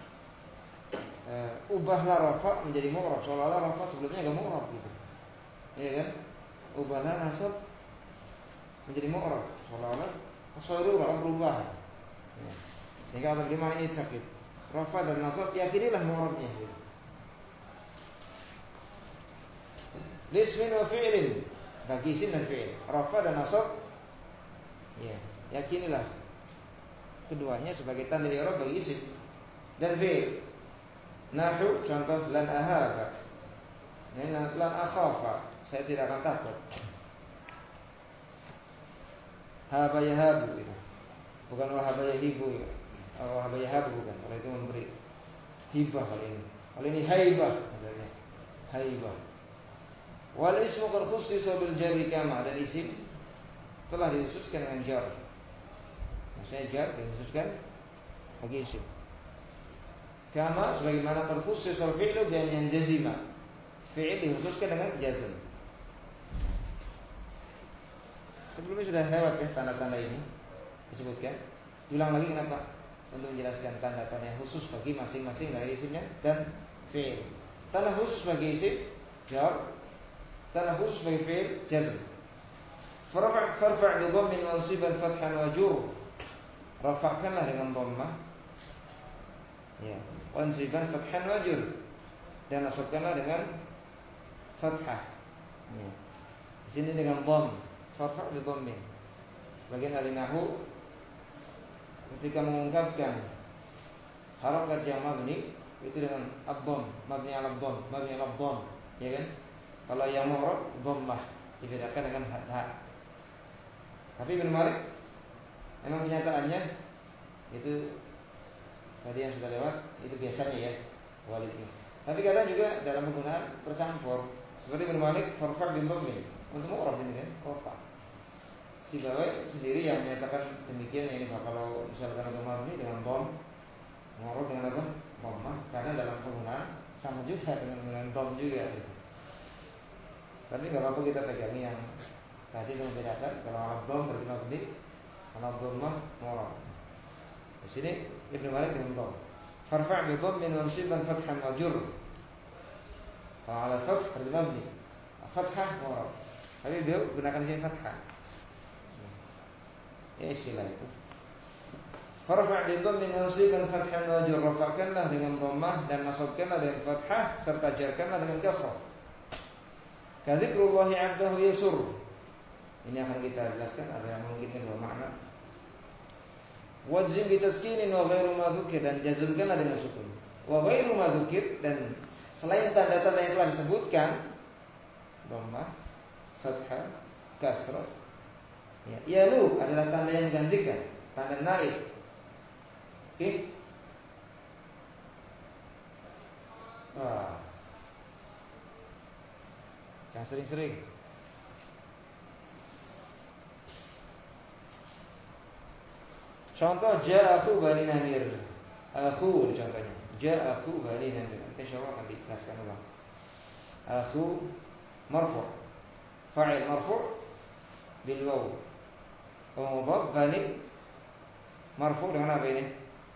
ubahlah rafa menjadi mu'rab, seolah-olah rafa sebelumnya enggak mu'rab gitu. Iya kan? Ubahlah nasab menjadi mu'rab, seolah-olah sayrurah berubah. Ya. Sehingga atau dimana i'taqid. Rafa dan nasab yakinilah mu'rabnya gitu. Lismin wa fi'lin, bagi isim dan fi'il. Rafa dan nasab ya, yakinilah keduanya sebagai tanda i'rab bagi isim dan fi'il. Nahu contoh lan ahaba. Lan akhafa, saya tidak akan takut. Haba yahabu itu. Bukan wahaba yahibu ya. Wahaba yahabu bukan. Kalau itu memberi hibah kalau ini. Kalau ini haibah misalnya. Haibah. Wal ismu qad khussisa bil jarri kama, dan isim telah dikhususkan dengan jar. Maksudnya jar dikhususkan bagi isim. Kama sebagaimana qad khussisa fi'lu bi an yanjazima. Fi'il dikhususkan dengan jazm. Sebelumnya sudah lewat ya tanda-tanda ini disebutkan. Diulang lagi kenapa? Untuk menjelaskan tanda-tanda yang khusus bagi masing-masing dari isimnya dan fi'il. Tanda khusus bagi isim jar, tanda khusus bagi fi'il jazm. Farfa' bi dhammin mansiban fathan wa jur. Rafa'kanlah dengan dhammah. Ya, mansiban fathan wa jur. Dan nasabkanlah dengan fathah. Ya. Di sini dengan dhamm. Farfa' bi dhammin. Bagian dari nahwu ketika mengungkapkan harakat yang mabni itu dengan ad-dhamm, mabni 'ala ad-dhamm, mabni 'ala ad-dhamm, ya kan? Kalau yang mu'rab dhammah dibedakan dengan ha. Tapi Ibnu Malik memang kenyataannya itu tadi yang sudah lewat itu biasanya ya walidnya. Tapi kadang juga dalam penggunaan tercampur. Seperti Ibnu Malik farfa' bi dhammin. Untuk mu'rab ini kan rafa'. Si Bawai sendiri yang menyatakan demikian ini kalau misalkan ada mabni dengan dhamm, mu'rab dengan apa? Dhammah, karena dalam penggunaan sama juga dengan dhamm juga gitu. Tapi enggak apa-apa kita pegangi yang tadi yang membedakan kalau alaf dhamm berarti mabni, alaf dhammah mu'rab. Di sini Ibnu Malik dengan dhamm. Farfa' bi dhammin mansiban fathan wa jur. Kalau ala fath berarti mabni. Fathah mu'rab. Tapi dia gunakan sini fathah. Ya istilah itu. Farfa' bi dhammin mansiban fathan wa jur. Rafa'kanlah dengan dhammah dan nasabkanlah dengan fathah serta jarkanlah dengan kasrah. Kadzikrullahi 'abdahu yasur. Ini akan kita jelaskan ada yang memungkinkan dua makna. Wajzim bi taskinin wa ghairu ma dzukir, dan jazmkanlah dengan sukun. Wa ghairu ma dzukir, dan selain tanda-tanda yang telah disebutkan dhammah, fathah, kasrah. Ya, yalu adalah tanda yang digantikan, tanda naib. Oke? Jangan sering-sering. Contoh ja'akhu bani namir. Akhu contohnya. Ja'akhu bani namir. Insyaallah akan dijelaskan ulang. Akhu marfu'. Fa'il marfu' bil waw. Wa mudhaf bani marfu' dengan apa ini?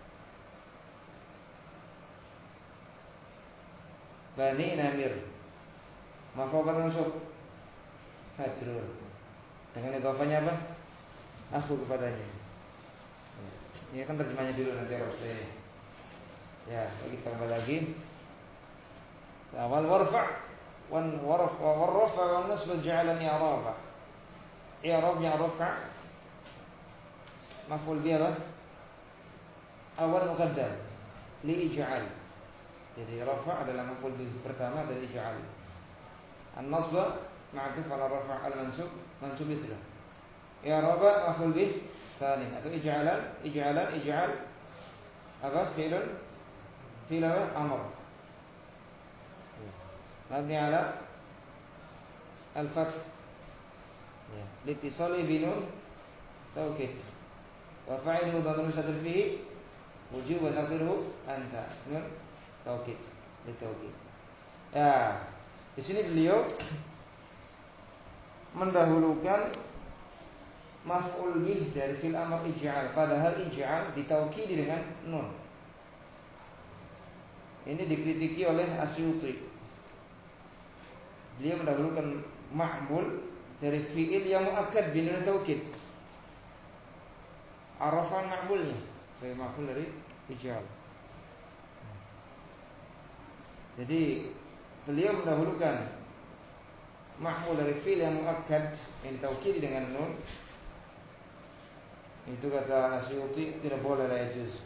Bani namir. Marfu' bil mansub. Majrur. Dengan idhafahnya apa? Akhu kepadanya. Ini kan terjemahnya dulu nanti harus ya, kita kembali lagi. Awal warfa' warrafa' wan nasb ja'ala i'raba. I'rabnya rafa' maf'ul bihi apa? Awal muqaddam li ij'al. Jadi rafa' adalah maf'ul bihi pertama dari ij'al. An-nasb ma'tuf 'ala rafa' al-mansub, mansub ithlah. I'raba maf'ul bihi tsanin atau ij'al apa fi'il amr mabni ala al-fath ya litisali binun taukid wa fa'iluhu dhamir mustatir fihi wujuban taqdiruhu anta nun taukid litaukid. Ya, di sini beliau mendahulukan maf'ul bih dari fil amr ij'al, padahal ij'al ditaukidi dengan nun. Ini dikritiki oleh Asyuti. Beliau mendahulukan ma'mul dari fi'il yang muakkad bin nun taukid. Arafan ma'mulnya sebagai maf'ul dari ij'al. Jadi beliau mendahulukan ma'mul dari fi'il yang muakkad yang taukid dengan nun. Itu kata Asyuti tidak boleh, la yajuz.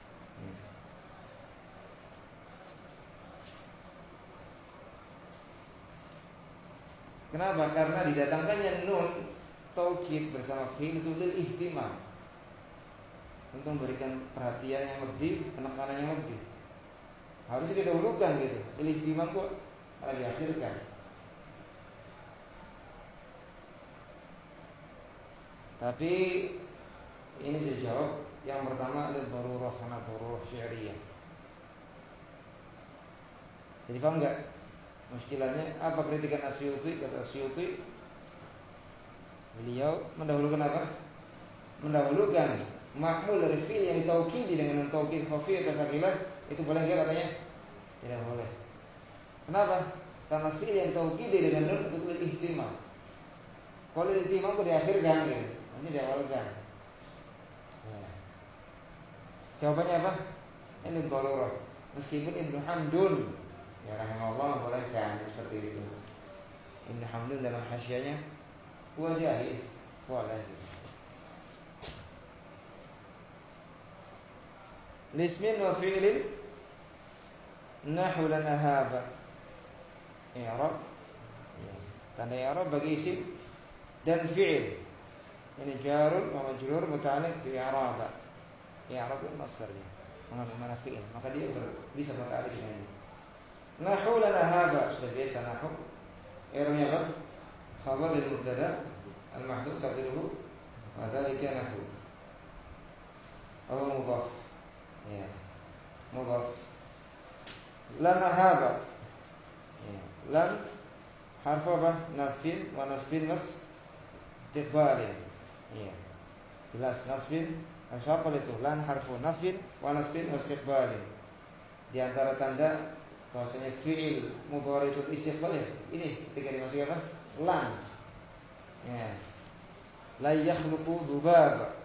Kenapa? Karena didatangkannya nun taukid bersama fi'il itu lil ihtimam, untuk memberikan perhatian yang lebih, penekanan yang lebih. Harusnya didahulukan gitu. Lil ihtimam kok malah diakhirkan. Tapi ini dijawab yang pertama adalah darurah, karena darurah syi'riyah. Jadi paham enggak? Muskilannya apa kritikan Asyuti? Kata Asyuti, beliau mendahulukan apa? Mendahulukan ma'mul dari fi'il yang ditaukidi dengan taukid khafiyah atau tsaqilah, itu boleh enggak katanya? Tidak boleh. Kenapa? Karena fi'il yang ditaukidi dengan nun itu lil ihtimam. Kalau lil ihtimam kok diakhirkan gitu. Ini diawalkan. Ya. Jawabannya apa? Ini darurah. Meskipun Ibnu Hamdun ya rahimahullah bolehkan seperti itu. Ibnu Hamdun dalam hasyiahnya huwa jaiz, boleh. Lismin wa fi'lin nahu lana haba. I'rab. Ya. Tanda i'rab bagi isim dan fi'il. Ini jarun wa majrur muta'alliq bi i'rab. I'rab itu masdarnya. Mengandung mana fi'il, maka dia bisa muta'alliq dengan ini. Nahu lana haba, sudah biasa nahu. I'rabnya apa? Khabar lil mubtada al-mahdhuf taqdiruhu wa dzalika nahu. Aw mudhaf. Ya. Mudhaf. Lana haba. Ya. Lan harfu apa? Nasbin wa nasbin mas istiqbalin. Iya. Jelas nasbin apa itu? Lan harfu nasbin wa nasbin wa istiqbalin. Di antara tanda bahwasanya fi'il mudhari itu istiqbal ya. Ini ketika dimasuki apa? Lan. Ya. La yakhluqu dzubab.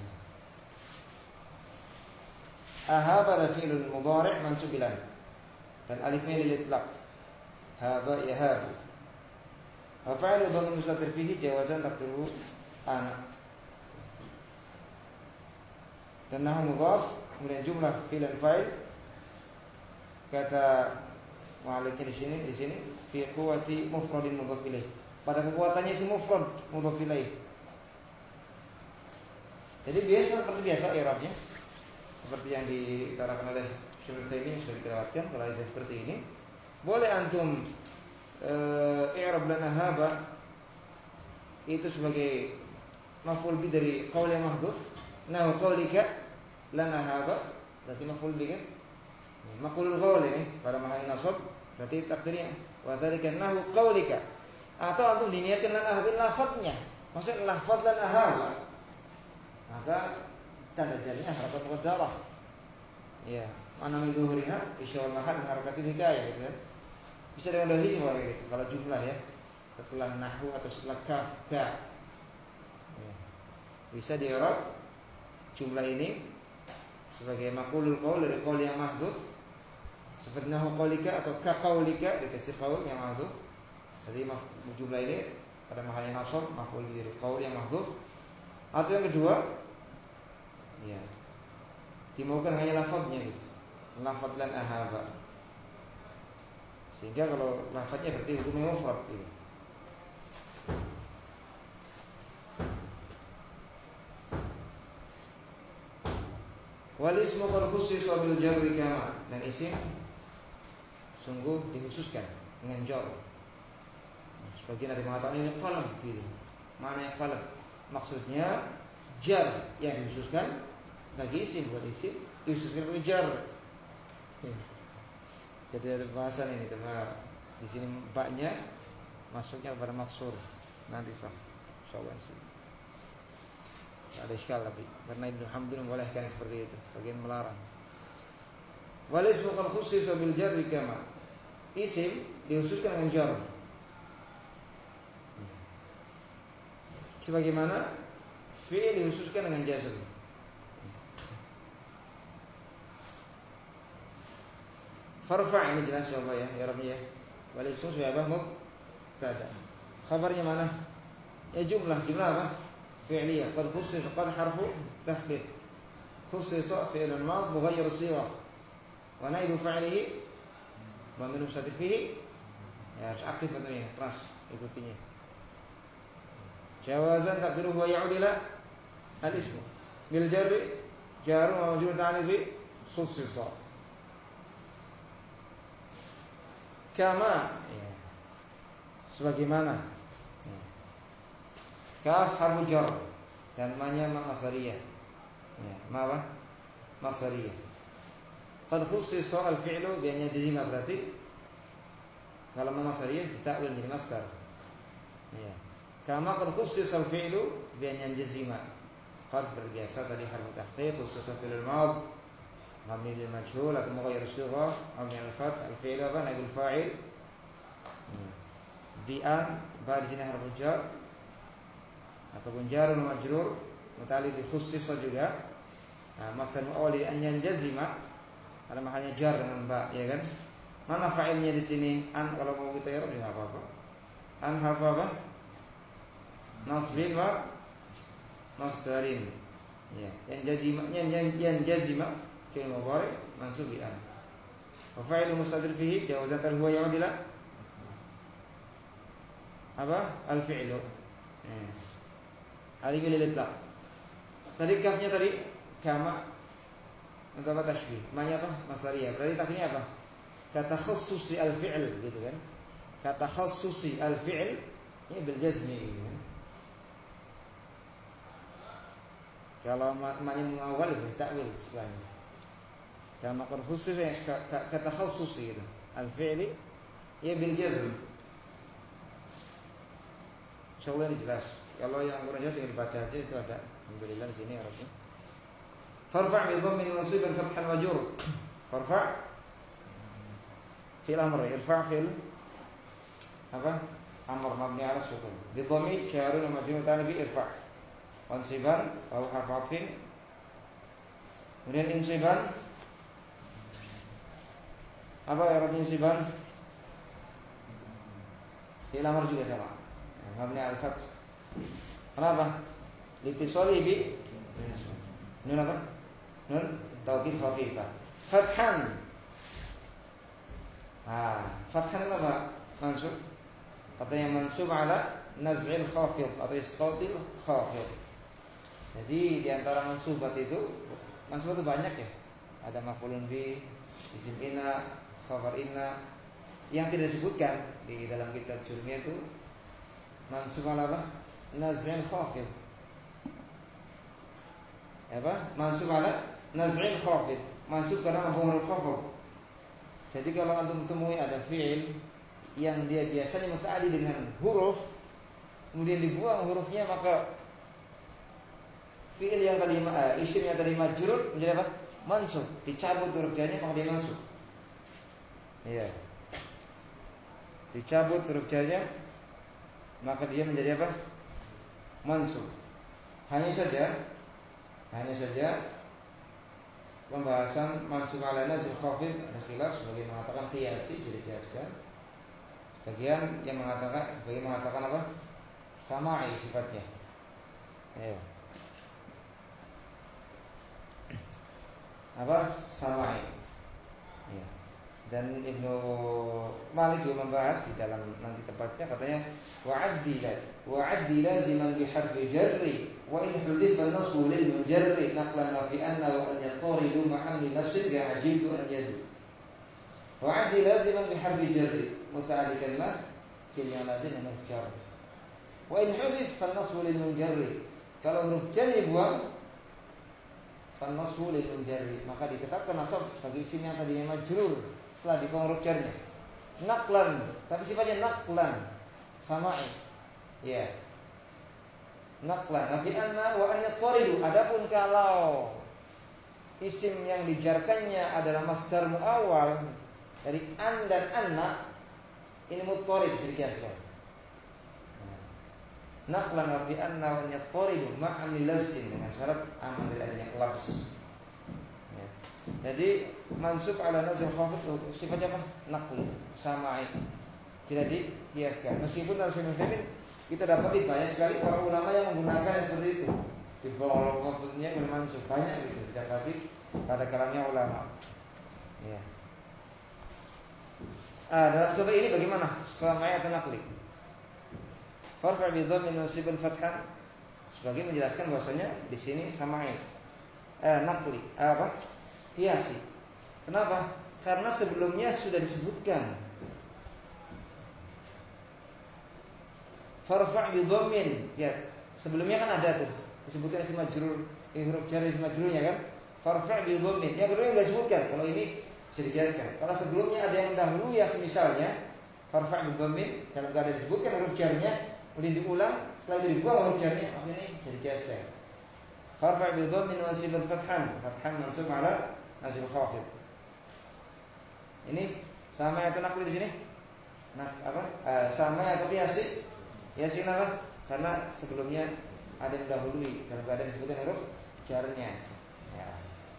Ahaba fi'il mudhari' mansub bilan. Dan alifnya lil itlaq. Haba yahabu. Wa fa'ilu dhamir mustatir fihi jawazan taqdiruhu ana. Dan nahu mudhaf, kemudian jumlah fi'il dan fa'il. Kata mu'alliqnya di sini fi quwwati mufradin mudhaf ilaih. Pada kekuatannya si mufrad mudhaf ilaih. Jadi seperti biasa i'rabnya. Seperti yang diterangkan oleh Syekh Utsaimin sudah dilewatkan. Kalau ada seperti ini, boleh antum i'rab lana haba itu sebagai maf'ul bi dari qaul yang mahdhuf. Nah, qaulika lana haba berarti maf'ul bi kan? Maqulul qaul ini pada mahal nasab berarti takdirnya wa dzalika nahu qaulika. Atau antum diniatkan lana haba lafadznya. Maksud lafadz lana haba. Maka tanda jadinya harakat muqaddarah. Ya, mana min zuhuriha isyawal mahal harakatil hikayah gitu kan. Bisa dengan dahulu sebagai gitu. Kalau jumlah ya, setelah nahwu atau setelah kaf ka. Ya. Bisa di-i'rab jumlah ini sebagai maqulul qaul dari qaul yang mahdhuf. Seperti nahu qaulika atau ka qaulika dikasih qaul yang mahdhuf. Jadi jumlah ini pada mahal yang nasab maqul dari qaul yang mahdhuf. Atau yang kedua, ya, dimaukan hanya lafadznya gitu. Lafadz lan ahaba. Sehingga kalau lafadznya berarti hukumnya mufrad gitu. Wal ismu qad khussisa bil jarri kama, dan isim sungguh dikhususkan dengan jar. Sebagian ada mengatakan ini qalb gitu. Mana yang qalb? Maksudnya jar yang dikhususkan bagi isim, buat isim dikhususkan bagi jar. Jadi ada bahasan ini teman. Di sini baknya masuknya pada maksur. Nanti insyaallah sih. Ada iskal tapi karena Ibnu Hamdan membolehkan seperti itu, bagian melarang. Wal ismu qad khussisa bil jarri kama. Isim dikhususkan dengan jar. Sebagaimana fi'il dikhususkan dengan jazm. Farfa' ini jelas insyaallah ya, i'rabnya ya. Wal ismu sebagai mubtada. Khabarnya mana? Ya jumlah apa? فعلية قد خصص قد حرف تحقيق خصص فعل الماض مغير الصيغة ونائب فاعله ضمير مستتر فيه ya harus aktif tentunya terus ikutinya jawazan takdiruhu wa ya'ud ila al-ism bil jarri jar wa majrur ta'alif bi khussisa kama ya. Sebagaimana kaf harfu jar dan ma-nya masdariyah. Ya, ma apa? Masdariyah. Qad khussisa al-fi'lu bi an yajzima, berarti kalau ma masdariyah ditakwil menjadi masdar. Ya. Kama qad khussisa al-fi'lu bi an yajzima. Qad seperti biasa tadi harfu tahqiq khussisa fi'l al-madh mabni lil majhul atau mughayyir as-sigha mabni al-fath al-fi'l apa naibul fa'il. Bi an ba di sini harfu jar ataupun jarun majrur muta'alliq bi khussisa juga. Nah, masdar awal di an yanjazima ada mahalnya jar dengan ba, ya kan? Mana fa'ilnya di sini? An kalau mau kita i'rab enggak apa-apa. An harfu apa? Nasbin wa masdarin. Ya, yanjazima fi'il mudhari mansub bi an. Wa fa'ilu mustatir fihi jawazatan huwa ya'ud ila apa? Al-fi'lu. Alif lil itlaq. Tadi kafnya tadi kama untuk apa tashbih? Manya apa? Masdariyah. Berarti takdirnya apa? Kata khususi al-fi'l gitu kan. Kata khususi al-fi'l ini bil jazmi gitu kan. Kalau manya mengawal itu takwil istilahnya. Kama khususi kata khususi gitu. Al-fi'li ya bil jazm. Insyaallah ini jelas. Kalau yang kurang jelas ingin baca aja itu ada. Alhamdulillah di sini Arabnya. Farfa' bi dhammin mansuban fathan majrur. Farfa' fi'il amr, irfa' fi'il apa? Amr mabni 'ala sukun. Bi dhammi jarun wa majrur tani bi irfa'. Mansiban wa harfu 'athfin. Kemudian insiban apa i'rabnya insiban? Fi'il amr juga sama. Mabni 'ala fath. Kenapa? Litisali bi nun apa? Nun taukid khafifah. Fathan. Fathan apa? Mansub. Katanya mansub ala naz'il khafid atau isqatil khafid. Jadi di antara mansubat itu banyak ya. Ada maf'ulun bi, isim inna, khabar inna yang tidak disebutkan di dalam kitab Jurmiyah itu mansub ala apa? Naz'il khafid. Apa? Mansub ala naz'il khafid. Mansub karena maf'ul khafid. Jadi kalau antum temui ada fi'il yang dia biasanya muta'addi dengan huruf, kemudian dibuang hurufnya, maka fi'il yang tadi isim yang tadi majrur menjadi apa? Mansub. Dicabut huruf jarnya maka dia mansub. Iya. Dicabut huruf jarnya maka dia menjadi apa? Mansub. Hanya saja pembahasan mansub ala nazil khafid ada khilaf, sebagian mengatakan qiyasi, jadi kiaskan. Sebagian mengatakan apa? Sama'i sifatnya. Ya. Apa? Sama'i. Ya. Dan Ibnu Malik juga membahas di dalam nanti tempatnya, katanya wa'addi laziman biharfi jarri wa in hudhifa an-nasbu lil munjarri naqlan wa fi anna wa an yaqaridu ma'amli nafsin ka'ajibtu an yadu. Wa'addi laziman biharfi jarri muta'alliqan ma fil yamadin wa jar. Wa in hudhifa an-nasbu lil munjarri, kalau huruf jar dibuang, fan-nasbu lil munjarri, maka ditetapkan nasab bagi isim yang tadinya majrur setelah dibuang huruf jarnya. Naqlan, tapi sifatnya naqlan sama'i. Ya. Naqlan wa fi anna wa an yaqaridu. Adapun kalau isim yang dijarkannya adalah masdar muawwal dari an dan anna, ini muttarib, bisa dikiaskan. Naqlan wa fi anna wa an yaqaridu ma'amil lafsin, dengan syarat aman dari adanya lafz. Ya. Jadi mansub ala nazil khafid sifatnya apa? Naql, sama'i. Tidak dikiaskan. Meskipun dalam Syaikhul kita dapati banyak sekali para ulama yang menggunakan seperti itu. Di bawah khafidnya bermansub, banyak gitu didapati pada kalamnya ulama. Ya. Dalam contoh ini bagaimana? Sama'i atau naqli? Farfa bi dhammin nasibun fathan sebagai menjelaskan bahwasanya di sini sama'i. Naqli, apa? Kiasi. Kenapa? Karena sebelumnya sudah disebutkan farfa' bi dhammin. Ya, sebelumnya kan ada tuh disebutkan isim majrur, ini huruf jar isim majrurnya kan? Farfa' bi dhammin. Yang kedua enggak disebutkan. Kalau ini bisa dijelaskan. Kalau sebelumnya ada yang mendahului ya semisalnya farfa' bi dhammin, dalam keadaan disebutkan huruf jarnya, kemudian diulang, setelah itu dibuang huruf jarnya, maka ini bisa dijelaskan. Farfa' bi dhammin wa sibal fathan mansub ala nazil khafid. Ini sama atau naqli di sini? Sama atau kiasi? Kiasi kenapa? Karena sebelumnya ada yang mendahului dalam keadaan disebutkan huruf jarnya. Ya.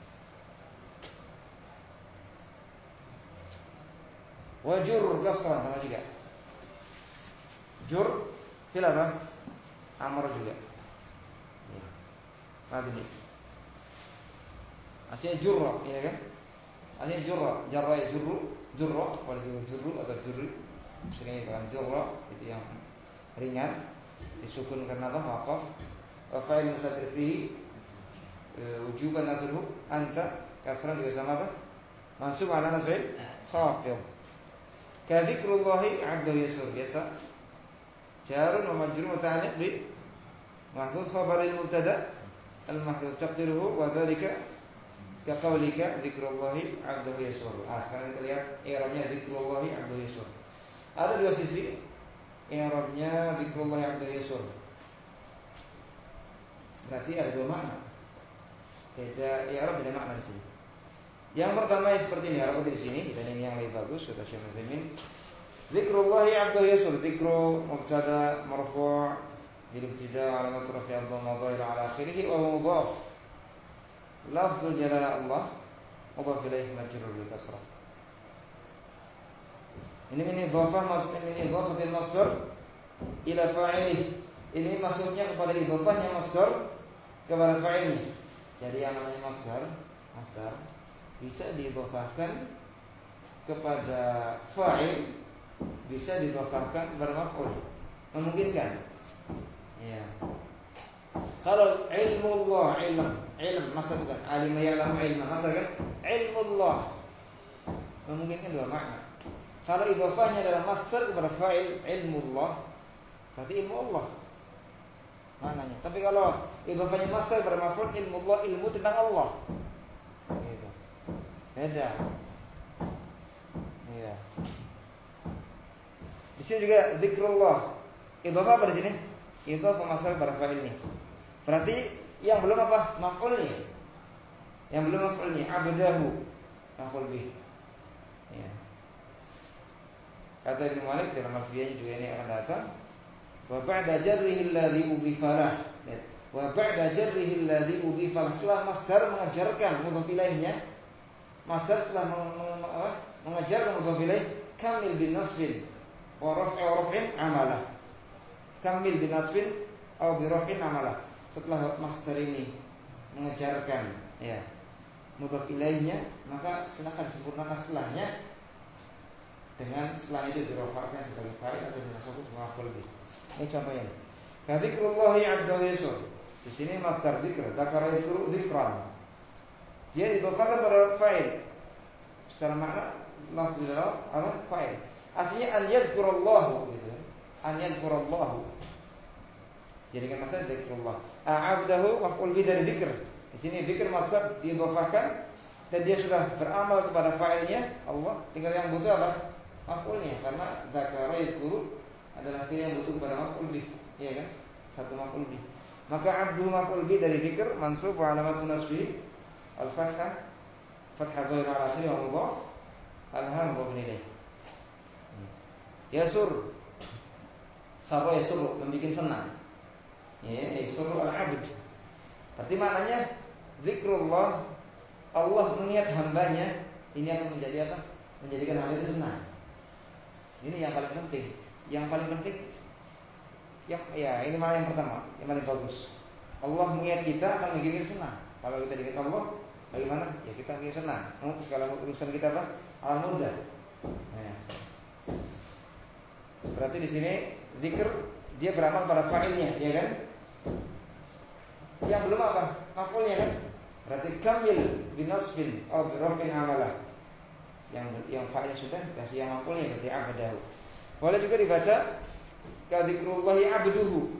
Wajur kasran sama juga. Jur fil apa? Amr juga. Ya. Mabni. Aslinya jurra, ya kan? Aslinya jurra, jarra ya jurra, walaupun jurru atau jurri, sering dikatakan jurra, itu yang ringan, disukun karena apa? Waqaf. Wa fa'il mustatir fihi wujuban nadhuru anta, kasran juga sama apa? Mansub ala nasib khafid. Ka dzikrullahi 'abdu yasur, biasa jarun wa majrur muta'alliq bi mahdhuf khabaril mubtada al-mahdhuf taqdiruhu wa dzalika ka qaulika dzikrullahi 'abduhu yasur. Sekarang kita lihat i'rabnya dzikrullahi 'abduhu yasur. Ada dua sisi i'rabnya dzikrullahi 'abduhu yasur. Berarti ada dua makna. Beda i'rab, beda makna di sini. Yang pertama seperti ini, i'rab di sini dan ini yang lebih bagus kata Syekh Utsaimin. Dzikrullahi 'abduhu yasur, dzikru mubtada marfu' bil ibtida' alamat raf'i dhamma dhahira 'ala akhirih wa huwa mudhaf. Lafzul jalalah Allah mudhaf ilaih majrur bil kasrah. Ini idhafah ini idhafatul masdar ila fa'ilih. Ini maksudnya kepada idhafahnya masdar kepada fa'ilnya. Jadi yang namanya masdar bisa diidhafahkan kepada fa'il, bisa diidhafahkan kepada maf'ul. Memungkinkan. Ya. Kalau ilmullah, ilm masdar kan, alim ya'lamu ilman, masdar kan, ilmullah. Memungkinkan dua makna. Kalau idhafahnya adalah masdar kepada fa'il ilmullah, berarti ilmu Allah maknanya. Tapi kalau idhafahnya masdar kepada maf'ul ilmullah, ilmu tentang Allah. Gitu. Beda. Iya. Di sini juga zikrullah. Idhafah apa di sini? Idhafah masdar kepada fa'il ini. Berarti yang belum apa? Maf'ulnya. Yang belum maf'ulnya abdahu maf'ul bih. Ya. Kata Ibnu Malik dalam alfiyahnya juga ini akan datang. Wa ba'da jarrihi alladhi udhifa lah. Wa ba'da jarrihi alladhi udhifa, setelah masdar mengajarkan mudhaf ilaihnya. Masdar setelah mengajarkan mudhaf ilaih, kamil bin nasbin wa raf'in amalah. Kamil bin nasbin atau bi raf'in amalah. Setelah masdar ini mengajarkan ya mudhaf ilaihnya, maka silakan sempurnakan setelahnya dengan setelah itu dirofakkan sebagai fa'il atau dinasabkan sebagai maf'ul bih. Ini contohnya. Dzikrullahi 'abdahu yasur. Di sini masdar dzikr, dzakara yadhkuru dzikran. Dia didofakkan pada fa'il. Secara makna lafzul apa? Fa'il. Aslinya an yadhkurallahu gitu. An yadhkurallahu. Jadi kan masdar dzikrullah. 'Abdahu maf'ul bih dari dzikr. Di sini dzikr masdar didofakkan dan dia sudah beramal kepada fa'ilnya Allah, tinggal yang butuh apa? Maf'ulnya, karena dzakara yadhkuru adalah fi'il yang butuh kepada maf'ul bih, iya kan? Satu maf'ul bih. Maka 'abdu maf'ul bih dari dzikr mansub wa alamatun nasbi al-fathah, fathah dhahir ala akhirih wa mudhaf, al-ham mudhaf ilaih. Yasur, sarra yasur, membikin senang. Ya, yasur al-'abd. Berarti maknanya zikrullah, Allah mengingat hambanya, ini akan menjadi apa? Menjadikan hamba itu senang. Ini yang paling penting. Yang paling penting, ya ini malah yang pertama, yang paling bagus. Allah mengingat kita akan menjadikan senang. Kalau kita diingat Allah, bagaimana? Ya kita menjadi senang. Segala urusan kita apa? Alam mudah. Nah, berarti di sini zikr dia beramal pada fa'ilnya, ya kan? Yang belum apa? Maf'ulnya kan? Berarti kamil binasbin atau birafin amalah. Yang fa'ilnya sudah kasih yang maf'ulnya berarti abdahu. Boleh juga dibaca ka dzikrullahi abduhu.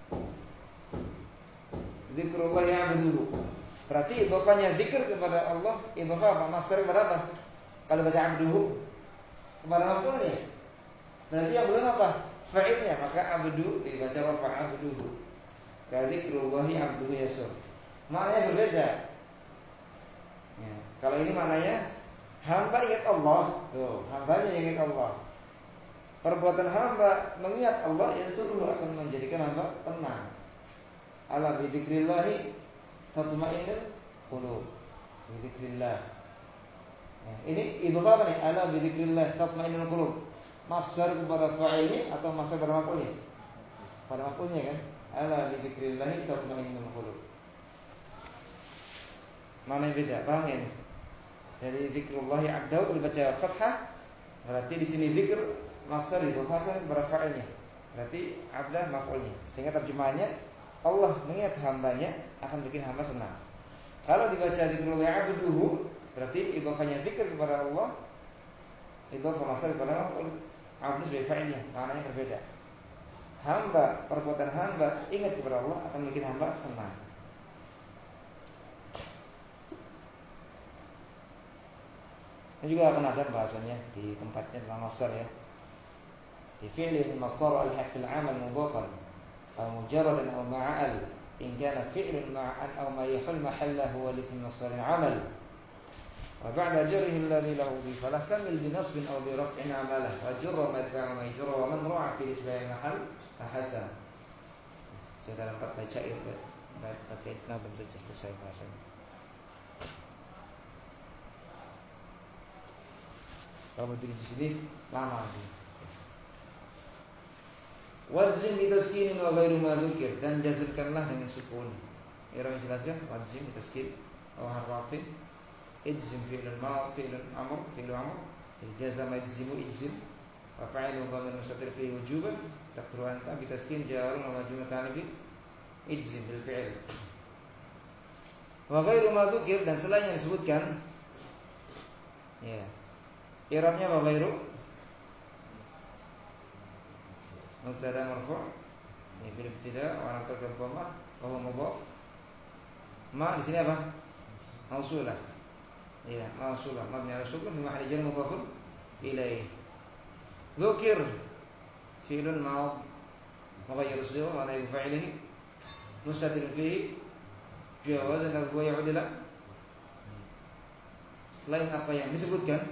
Dzikrullahi abduhu. Berarti idhofahnya zikr kepada Allah, idhofah apa? Masdar kepada apa? Kalau baca abduhu kepada maf'ulnya. Berarti yang belum apa? Fa'ilnya, maka abdu dibaca rafa abduhu. Ka dzikrullahi abduhu yasur. Maknanya berbeda. Ya, kalau ini maknanya hamba ingat Allah, tuh, hambanya ingat Allah. Perbuatan hamba mengingat Allah ya suruh akan menjadikan hamba tenang. Ala bi dzikrillah tatma'innul qulub. Bi dzikrillah. Ya, ini idhofah apa nih? Ala bi dzikrillah tatma'innul qulub. Masdar kepada fa'ilnya atau masdar pada maf'ulnya? Pada maf'ulnya kan? Ala bi dzikrillah tatma'innul qulub. Mana yang beda? Paham ya nih? Dari zikrullahi 'abdahu dibaca fathah, berarti di sini zikr masdar didhofahkan kepada fa'ilnya. Berarti 'abdah maf'ulnya. Sehingga terjemahannya Allah mengingat hambanya akan bikin hamba senang. Kalau dibaca zikrullahi 'abduhu, berarti idhofahnya zikr kepada Allah, idhofah masdar kepada maf'ul. 'Abdu sebagai fa'ilnya, maknanya berbeda. Hamba, perbuatan hamba ingat kepada Allah akan bikin hamba senang. Ini juga akan ada bahasanya di tempatnya dalam masdar ya. Di fi'lin masdar al-haq fil 'amal mudhafan aw mujarradan aw ma'al in kana fi'lun ma'an aw ma yahul mahallahu wa li masdar al-'amal wa ba'da jarrihi alladhi lahu bi falah kamil bi nasbin aw bi raf'in 'amalah wa jarra madfa'a ma yajra wa man ra'a fi isba'i mahal hasan. Saya dalam empat bacain pakai nabam saja selesai bahasanya. Kalau berdiri di sini lama lagi. Wadzim bitaskinin wa ghairu ma dzukir, dan jazmkanlah dengan sukun. Ira menjelaskan wadzim bitaskin wa harfin ijzim fi'lun ma fi'lun amr fi'lu amr jazama yajzimu ijzim wa fa'ilu dhamir mustatir fi wujuban taqdiru anta bitaskin jarun wa majmu'atan bi ijzim bil fi'l. Wa ghairu ma dzukir, dan selain yang disebutkan ya. I'rabnya apa ghairu? Mubtada marfu', ya bil ibtida' wa alamat al-dhammah wa huwa mudhaf. Ma di sini apa? Mausulah. Ya, mausulah mabni 'ala sukun fi mahalli jar mudhafun ilaih. Dzukir fi'lun ma'ud mughayyir as-sigha wa naibu fa'ilihi mustatir fihi jawazan al-huwa ya'ud ila. Selain apa yang disebutkan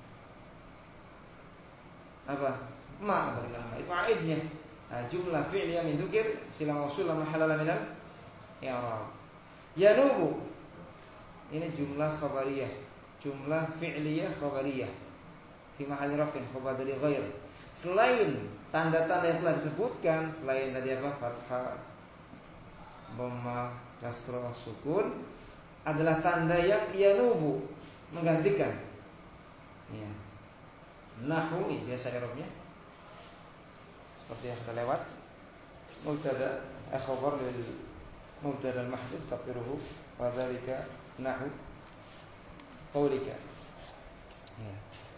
apa? Ma bagaimana? Itu aidnya. Nah, jumlah fi'liyah min dzukir sila mausul la mahalla minal i'rab. Yanubu. Ini jumlah khabariyah. Jumlah fi'liyah khabariyah. Fi mahalli raf'in khabar dari ghair. Selain tanda-tanda yang telah disebutkan, selain tadi apa? Fathah, dhamma, kasrah, sukun, adalah tanda yang yanubu, menggantikan. Ya. Nahwu ini biasa i'rabnya seperti yang sudah lewat. Mubtada khabar lil mubtada al-mahdhuf taqdiruhu wa dzalika nahwu qaulika. Ya.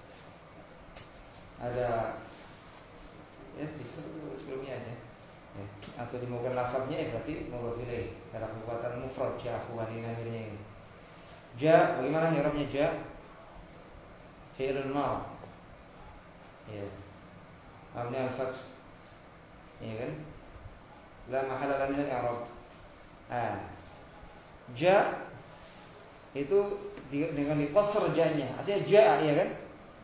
Ada ya bisa sebelumnya aja. Ya. Atau dimaukan lafadznya berarti mudhaf ilaih dalam kekuatan mufrad ja'u wali namirnya ini. Ja bagaimana i'rabnya ja? Fi'lun ma'. Ya. Mabni al-fath. Ya kan? La mahalla min al-i'rab. Ja itu dengan diqasr ja-nya. Aslinya ja'a ya kan?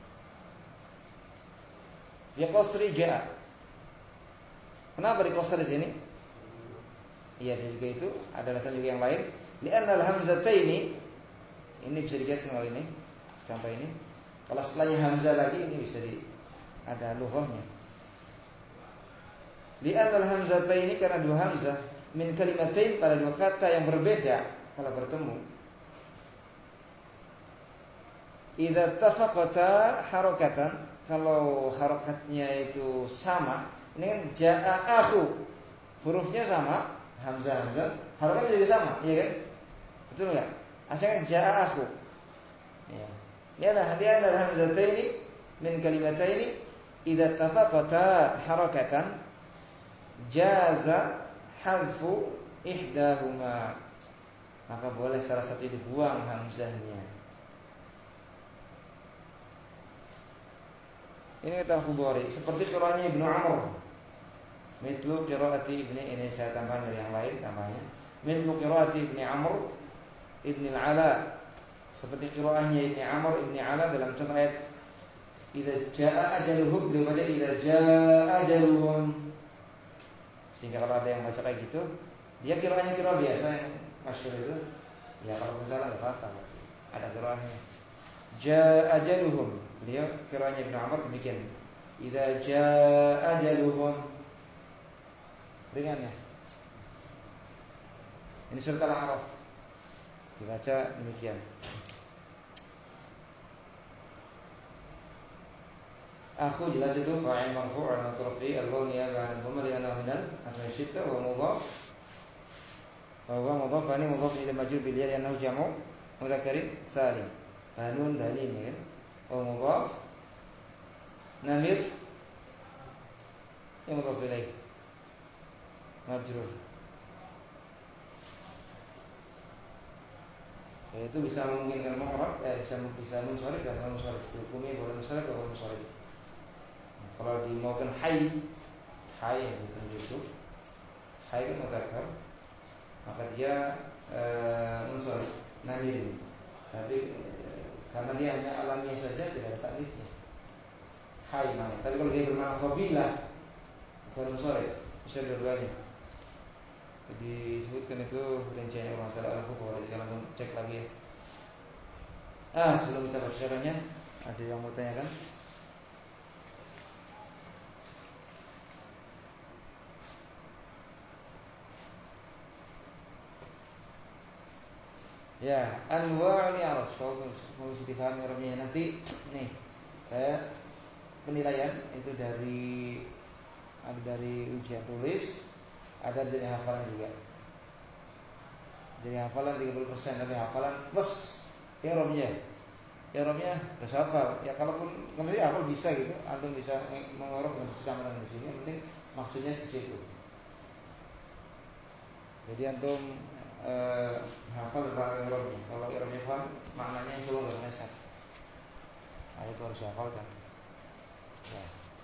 Ya qasri ja'a. Kenapa diqasr di sini? Iya, dan juga itu ada alasan juga yang lain. Li'anna al-hamzataini ini bisa dikiaskan oleh ini. Contoh ini. Kalau setelahnya hamzah lagi ini bisa ada lughahnya. Li'anna al-hamzataini karena dua hamzah min kalimatain pada dua kata yang berbeda kalau bertemu. Idza tafaqata harakatan, kalau harakatnya itu sama, ini kan ja'a akhu. Hurufnya sama, hamzah, harakatnya juga sama, iya kan? Betul enggak? Asalnya ja'a akhu. Ya. Li'anna al-hamzataini min kalimataini idza tafaqata harakatan jaza hadfu ihdahuma, maka boleh salah satu dibuang hamzahnya. Ini kata Khudhari seperti qiraatnya Ibnu Amr. Mithlu qiraati Ibnu, ini saya tambahkan dari yang lain tambahnya. Mithlu qiraati Ibnu Amr Ibnu al-Ala, seperti qiraatnya Ibnu Amr Ibnu Ala dalam contoh ayat idza jaa ajaluhum, beliau baca idza jaa ajaluhum. Sehingga kalau ada yang baca kayak gitu, dia qiraatnya qiraat biasa yang masyhur itu. Ya kalau misalnya enggak apa-apa. Ada qiraatnya jaa ajaluhum. Beliau qiraatnya Ibnu Amr demikian. Idza jaa ajaluhum. Ringan ya. Ini surat Al-A'raf. Dibaca demikian. Akhu jelas itu fa'il marfu' al-marfu'i al-waw niyabah an-dhamma li'annahu min al-asma'i sittah wa mudhaf. Wa huwa mudhaf ani mudhaf ila majrur bil ya li'annahu jam'u mudzakkarin salim. Banun dalil ya kan. Wa mudhaf namir yang mudhaf ilaih majrur. Itu bisa memungkinkan mu'rab, bisa munsharif dan non munsharif. Dihukumi boleh munsharif atau munsharif. Kalau dimaukan hayy yang bukan itu, hayy kan mudzakkar, maka dia munsharif namir. Tapi karena dia hanya alamiah saja tidak ada taklifnya. Hayy mana? Tapi kalau dia bermakna qabilah bukan munsharif, bisa dua-duanya. Jadi disebutkan itu rinciannya masalah al-fuqaha, jadi langsung cek lagi ya. Sebelum kita baca caranya, ada yang mau tanyakan? Ya, anwa'ul i'rab. Mau difahami i'rabnya nanti. Nih, saya penilaian itu ada dari ujian tulis, ada dari hafalan juga. Dari hafalan 30%, tapi hafalan plus i'rabnya. I'rabnya harus hafal. Ya kalaupun nanti hafal bisa gitu, antum bisa meng'rab dengan sama dengan di sini. Yang penting maksudnya di situ. Jadi antum hafal tentang i'rabnya. Kalau i'rabnya paham, maknanya itu enggak meleset. Itu harus hafalkan. Ya.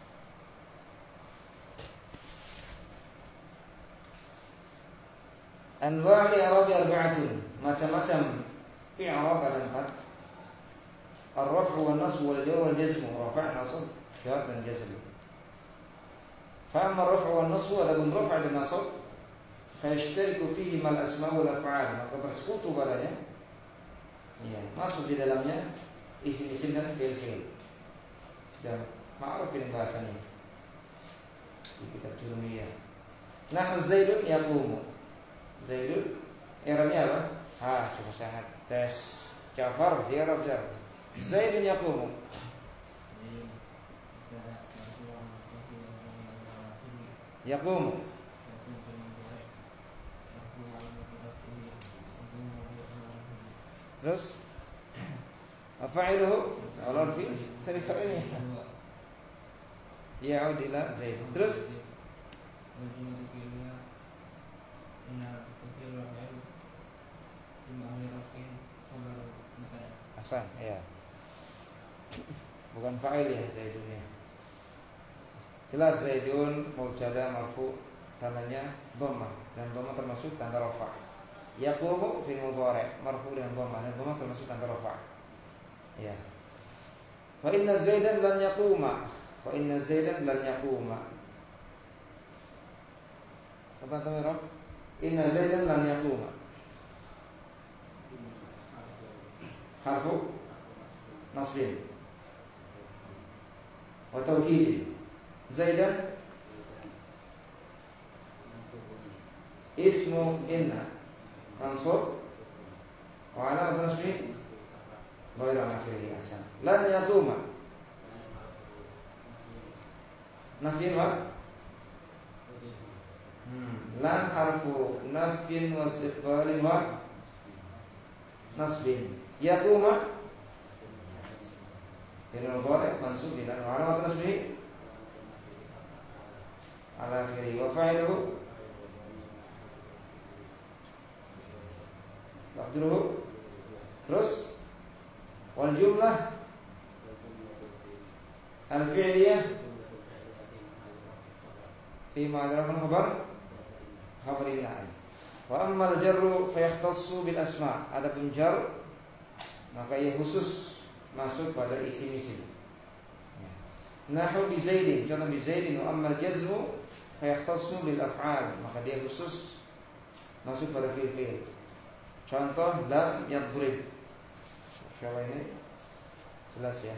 Anwa' al-i'rab arba'atun. Macam-macam i'rab ada 4. Ar-raf'u wan-nasbu wal-jar wal-jazm. Raf', nasb, jar dan jazm. Fa amma ar-raf'u wan-nasbu, adapun raf' dan nasb, fa yashtariku fihi al-asma' wal af'al. Maka bersekutu padanya. Ya, masuk di dalamnya isim-isim dan fi'il-fi'il. Dan ma'ruf ini bahasanya di kitab Jurumiyah. Nah, Zaidun yaqumu. Zaidun i'rabnya apa? Sudah sangat tes. Ja'far i'rab jar. Zaidun yaqumu. Yaqum. Terus fa'iluhu kalau fi cari fa'ilnya. Ya'ud ila Zaid. Terus Hasan, ya. Bukan fa'il ya Zaidun ya. Jelas Zaidun mubtada marfu tandanya dhammah dan dhammah termasuk tanda rafa'. Yaqumu fi'il mudhari' marfu dengan dhammah dan dhammah termasuk tanda rafa'. Ya. Fa inna Zaidan lan yaquma. Fa inna Zaidan lan yaquma. Apa namanya? Inna Zaidan lan yaquma. Harfu nasbin wa tawkid. Zaidan ismu inna mansub wa alamat nasbih ghairu akhirih. Lan yaquma nafyin wa lan harfu nafyin wa istiqbalin wa nasbin. Yaquma fi'il mudhari' mansub bi lan wa alamat nasbih ala akhirih wa fa'iluhu maqduruhu. Terus wal jumlah al fi'liyah fi ma adraka khabar khabarillah. Wa amma al jarru fa yahtassu bil asma'. Adapun jar maka ia khusus masuk pada isim-isim. Nahu bi Zaidin, contoh bi Zaidin. Wa amma al jazmu fa yahtassu bil af'al, maka dia khusus masuk pada fi'il-fi'il. Contoh lam yadrib. Kalau ini jelas ya.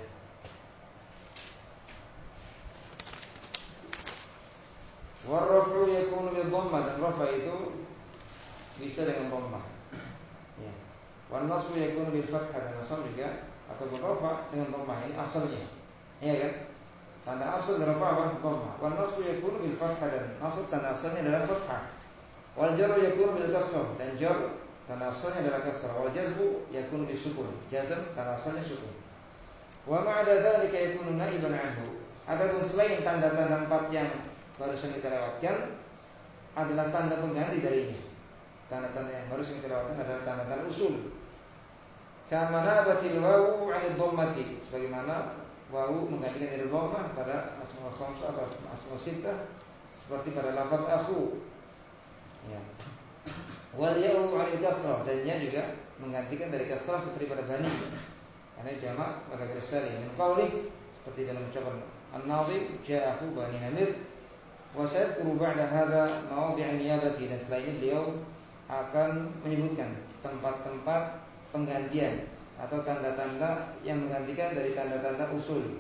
Warrafu yakunu bi dhammah, dan rafa itu bisa dengan dhammah. Ya. Wan nasbu yakunu bil fathah, dan nasab juga ataupun rafa dengan dhammah. Ini asalnya. Iya kan? Tanda asal dari rafa apa? Dhammah. Wan nasbu yakunu bil fathah, dan nasab tanda asalnya adalah fathah. Wal jarru yakunu bil kasrah, dan jar tanda asalnya adalah kasrah. Wal jazmu yakunu bis sukun, jazm tanda asalnya sukun. Wa ma'ada dzalika yakunu naiban anhu. Adapun selain tanda-tanda 4 yang barusan kita lewatkan adalah tanda pengganti darinya. Tanda-tanda yang barusan kita lewatkan adalah tanda-tanda usul. Kama nabatil wawu 'anil dhammati, sebagaimana wawu menggantikan dari dhammah pada asmaul khamsah atau asmaul sittah, seperti pada lafaz akhu. Ya. Wal ya'u 'anil kasrah, dan nya juga menggantikan dari kasrah seperti pada bani. Karena jamak pada garis salim min qawli, seperti dalam ucapan an-nadhim ja'ahu bani namir. Wa sayadkuru ba'da hadza mawadhi'an niyabati, dan setelah ini beliau akan menyebutkan tempat-tempat penggantian atau tanda-tanda yang menggantikan dari tanda-tanda usul.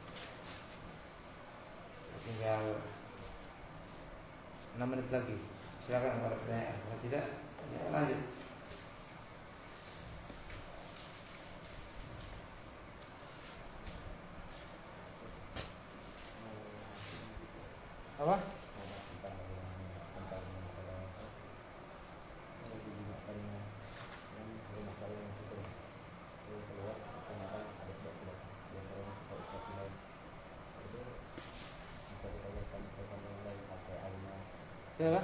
Tinggal 6 menit lagi. Silakan kalau ada pertanyaan. Kalau tidak, ya lanjut. Apa? Apa?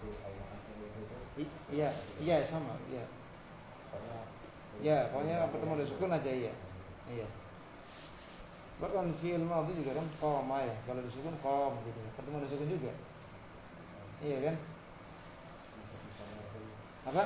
Iya sama, iya. Ya, pokoknya bertemu dengan sukun aja iya. Iya. Bahkan fi'il madhi juga kan qama ya. Kalau disukun qam gitu. Bertemu dengan sukun juga. Iya kan? Apa?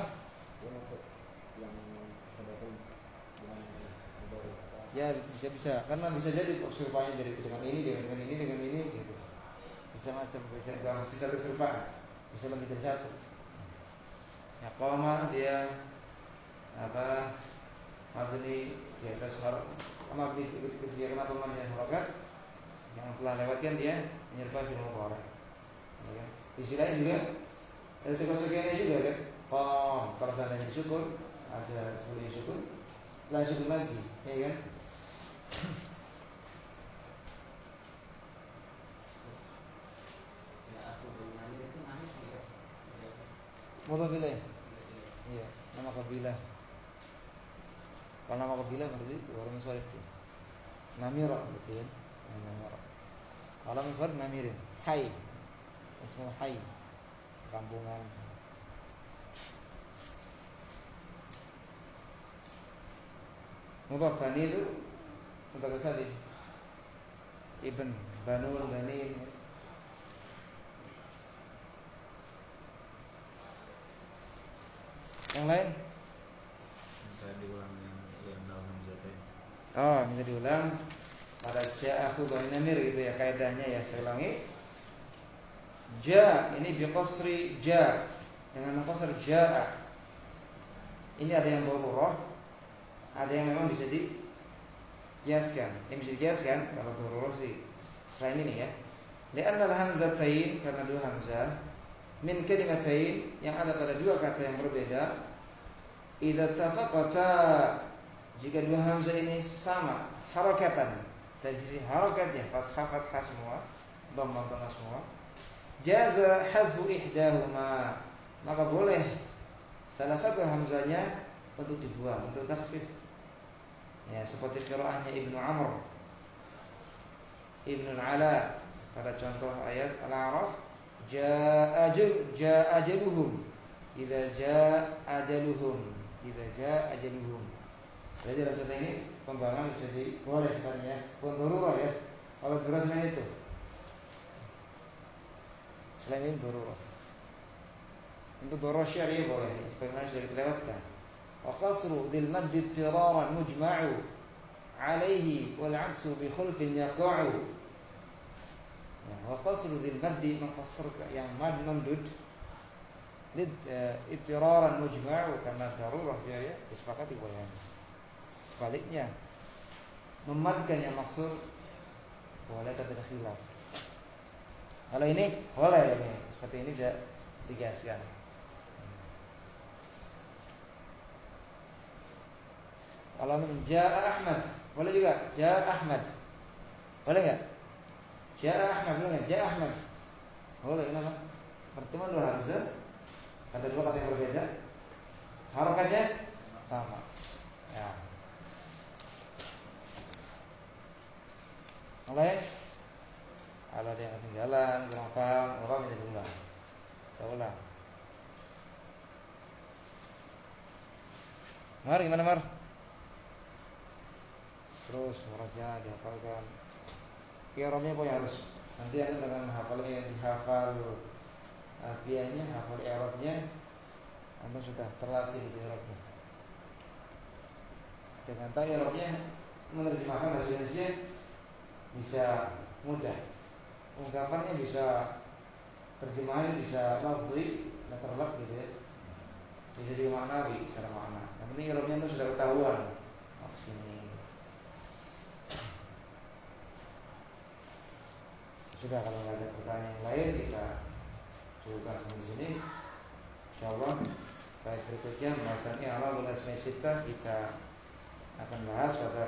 Ya bisa karena bisa jadi serupanya jadi dengan ini gitu. Bisa macam, bisa enggak mesti satu serupaan. Bisa lebih dari satu. Ya qama dia apa? Mabni di atas harf, mabni dia kenapa mabni harakat? Yang telah lewatkan dia menyerupai fi'il mudhari. Ya. Di sisi lain juga ada sekian juga kan. Qam kalau seandainya disukun ada sebelumnya sukun, setelah sukun lagi, ya kan? Mudhaf ilaih. Iya, nama kabilah. Kalau nama kabilah berarti itu orang Ansar itu. Namira betul ya. Namira. Kalau Ansar namirin. Hai. Ismu Hai. Kampungan. Mudhaf Bani itu mudhaf salih. Ibn Banul Banin. Yang lain? Bisa diulang yang dalam hamzatain. Oh, bisa diulang. Pada ja'ahu Bani Namir gitu ya kaidahnya ya. Saya ulangi. Ja ini biqasri ja dengan mengqasar ja'a. Ini ada yang darurah, ada yang memang bisa dikiaskan. Yang bisa dikiaskan kalau darurah sih selain ini ya. Li'anna al-hamzatain karena dua hamzah min kalimatain yang ada pada dua kata yang berbeda. Idza tafaqata jika dua hamzah ini sama harakatan dari sisi harakatnya fathah semua, dhamma semua. Jaza hadfu ihdahuma maka boleh salah satu hamzahnya untuk dibuang untuk takhfif. Ya, seperti qiraahnya Ibnu Amr, Ibnu Ala pada contoh ayat Al-A'raf jaa ajaluhum idza jaa ajaluhum idza jaa ajaluhum. Jadi dalam contoh ini pembangunan bisa boleh sebenarnya darurah ya. Kalau darurah selain itu. Selain ini darurah. Untuk darurah syar'i boleh, sebagaimana sudah kita lewatkan. Wa qasru dzil madd ittiraran mujma'u alaihi wal 'aksu bi khulfin yaqa'u. Wa qasru dzil madd maqassar yang mad mamdud lid ittiraran mujma'u karena darurah syar'i disepakati boleh. Sebaliknya memadkan yang maksud boleh tapi ada khilaf. Kalau ini boleh ini seperti ini bisa dikiaskan. Kalau jaa Ahmad boleh juga jaa Ahmad boleh nggak? Jaa Ahmad boleh nggak? Jaa Ahmad boleh kenapa? Pertemuan dua hamzah ada dua kata yang berbeda harakatnya sama. Ya. Mulai kalau ada yang ketinggalan kurang paham orang bisa diulang. Kita ulang. Mar gimana Mar? Terus meraja dihafalkan. I'rabnya pokoknya harus. Nanti akan dengan hafalnya dihafal alfiahnya, hafal i'rabnya. Anda sudah terlatih di i'rabnya. Dengan tahu i'rabnya menerjemahkan bahasa Indonesia bisa mudah. Ungkapannya bisa terjemahannya bisa lafzi, letterlek gitu ya. Bisa dimaknawi secara makna. Yang penting i'rabnya itu sudah ketahuan. Sini. Sudah kalau nggak ada pertanyaan yang lain kita cukupkan sampai sini. Insyaallah baik berikutnya pembahasannya ala asma'i sittah kita akan bahas pada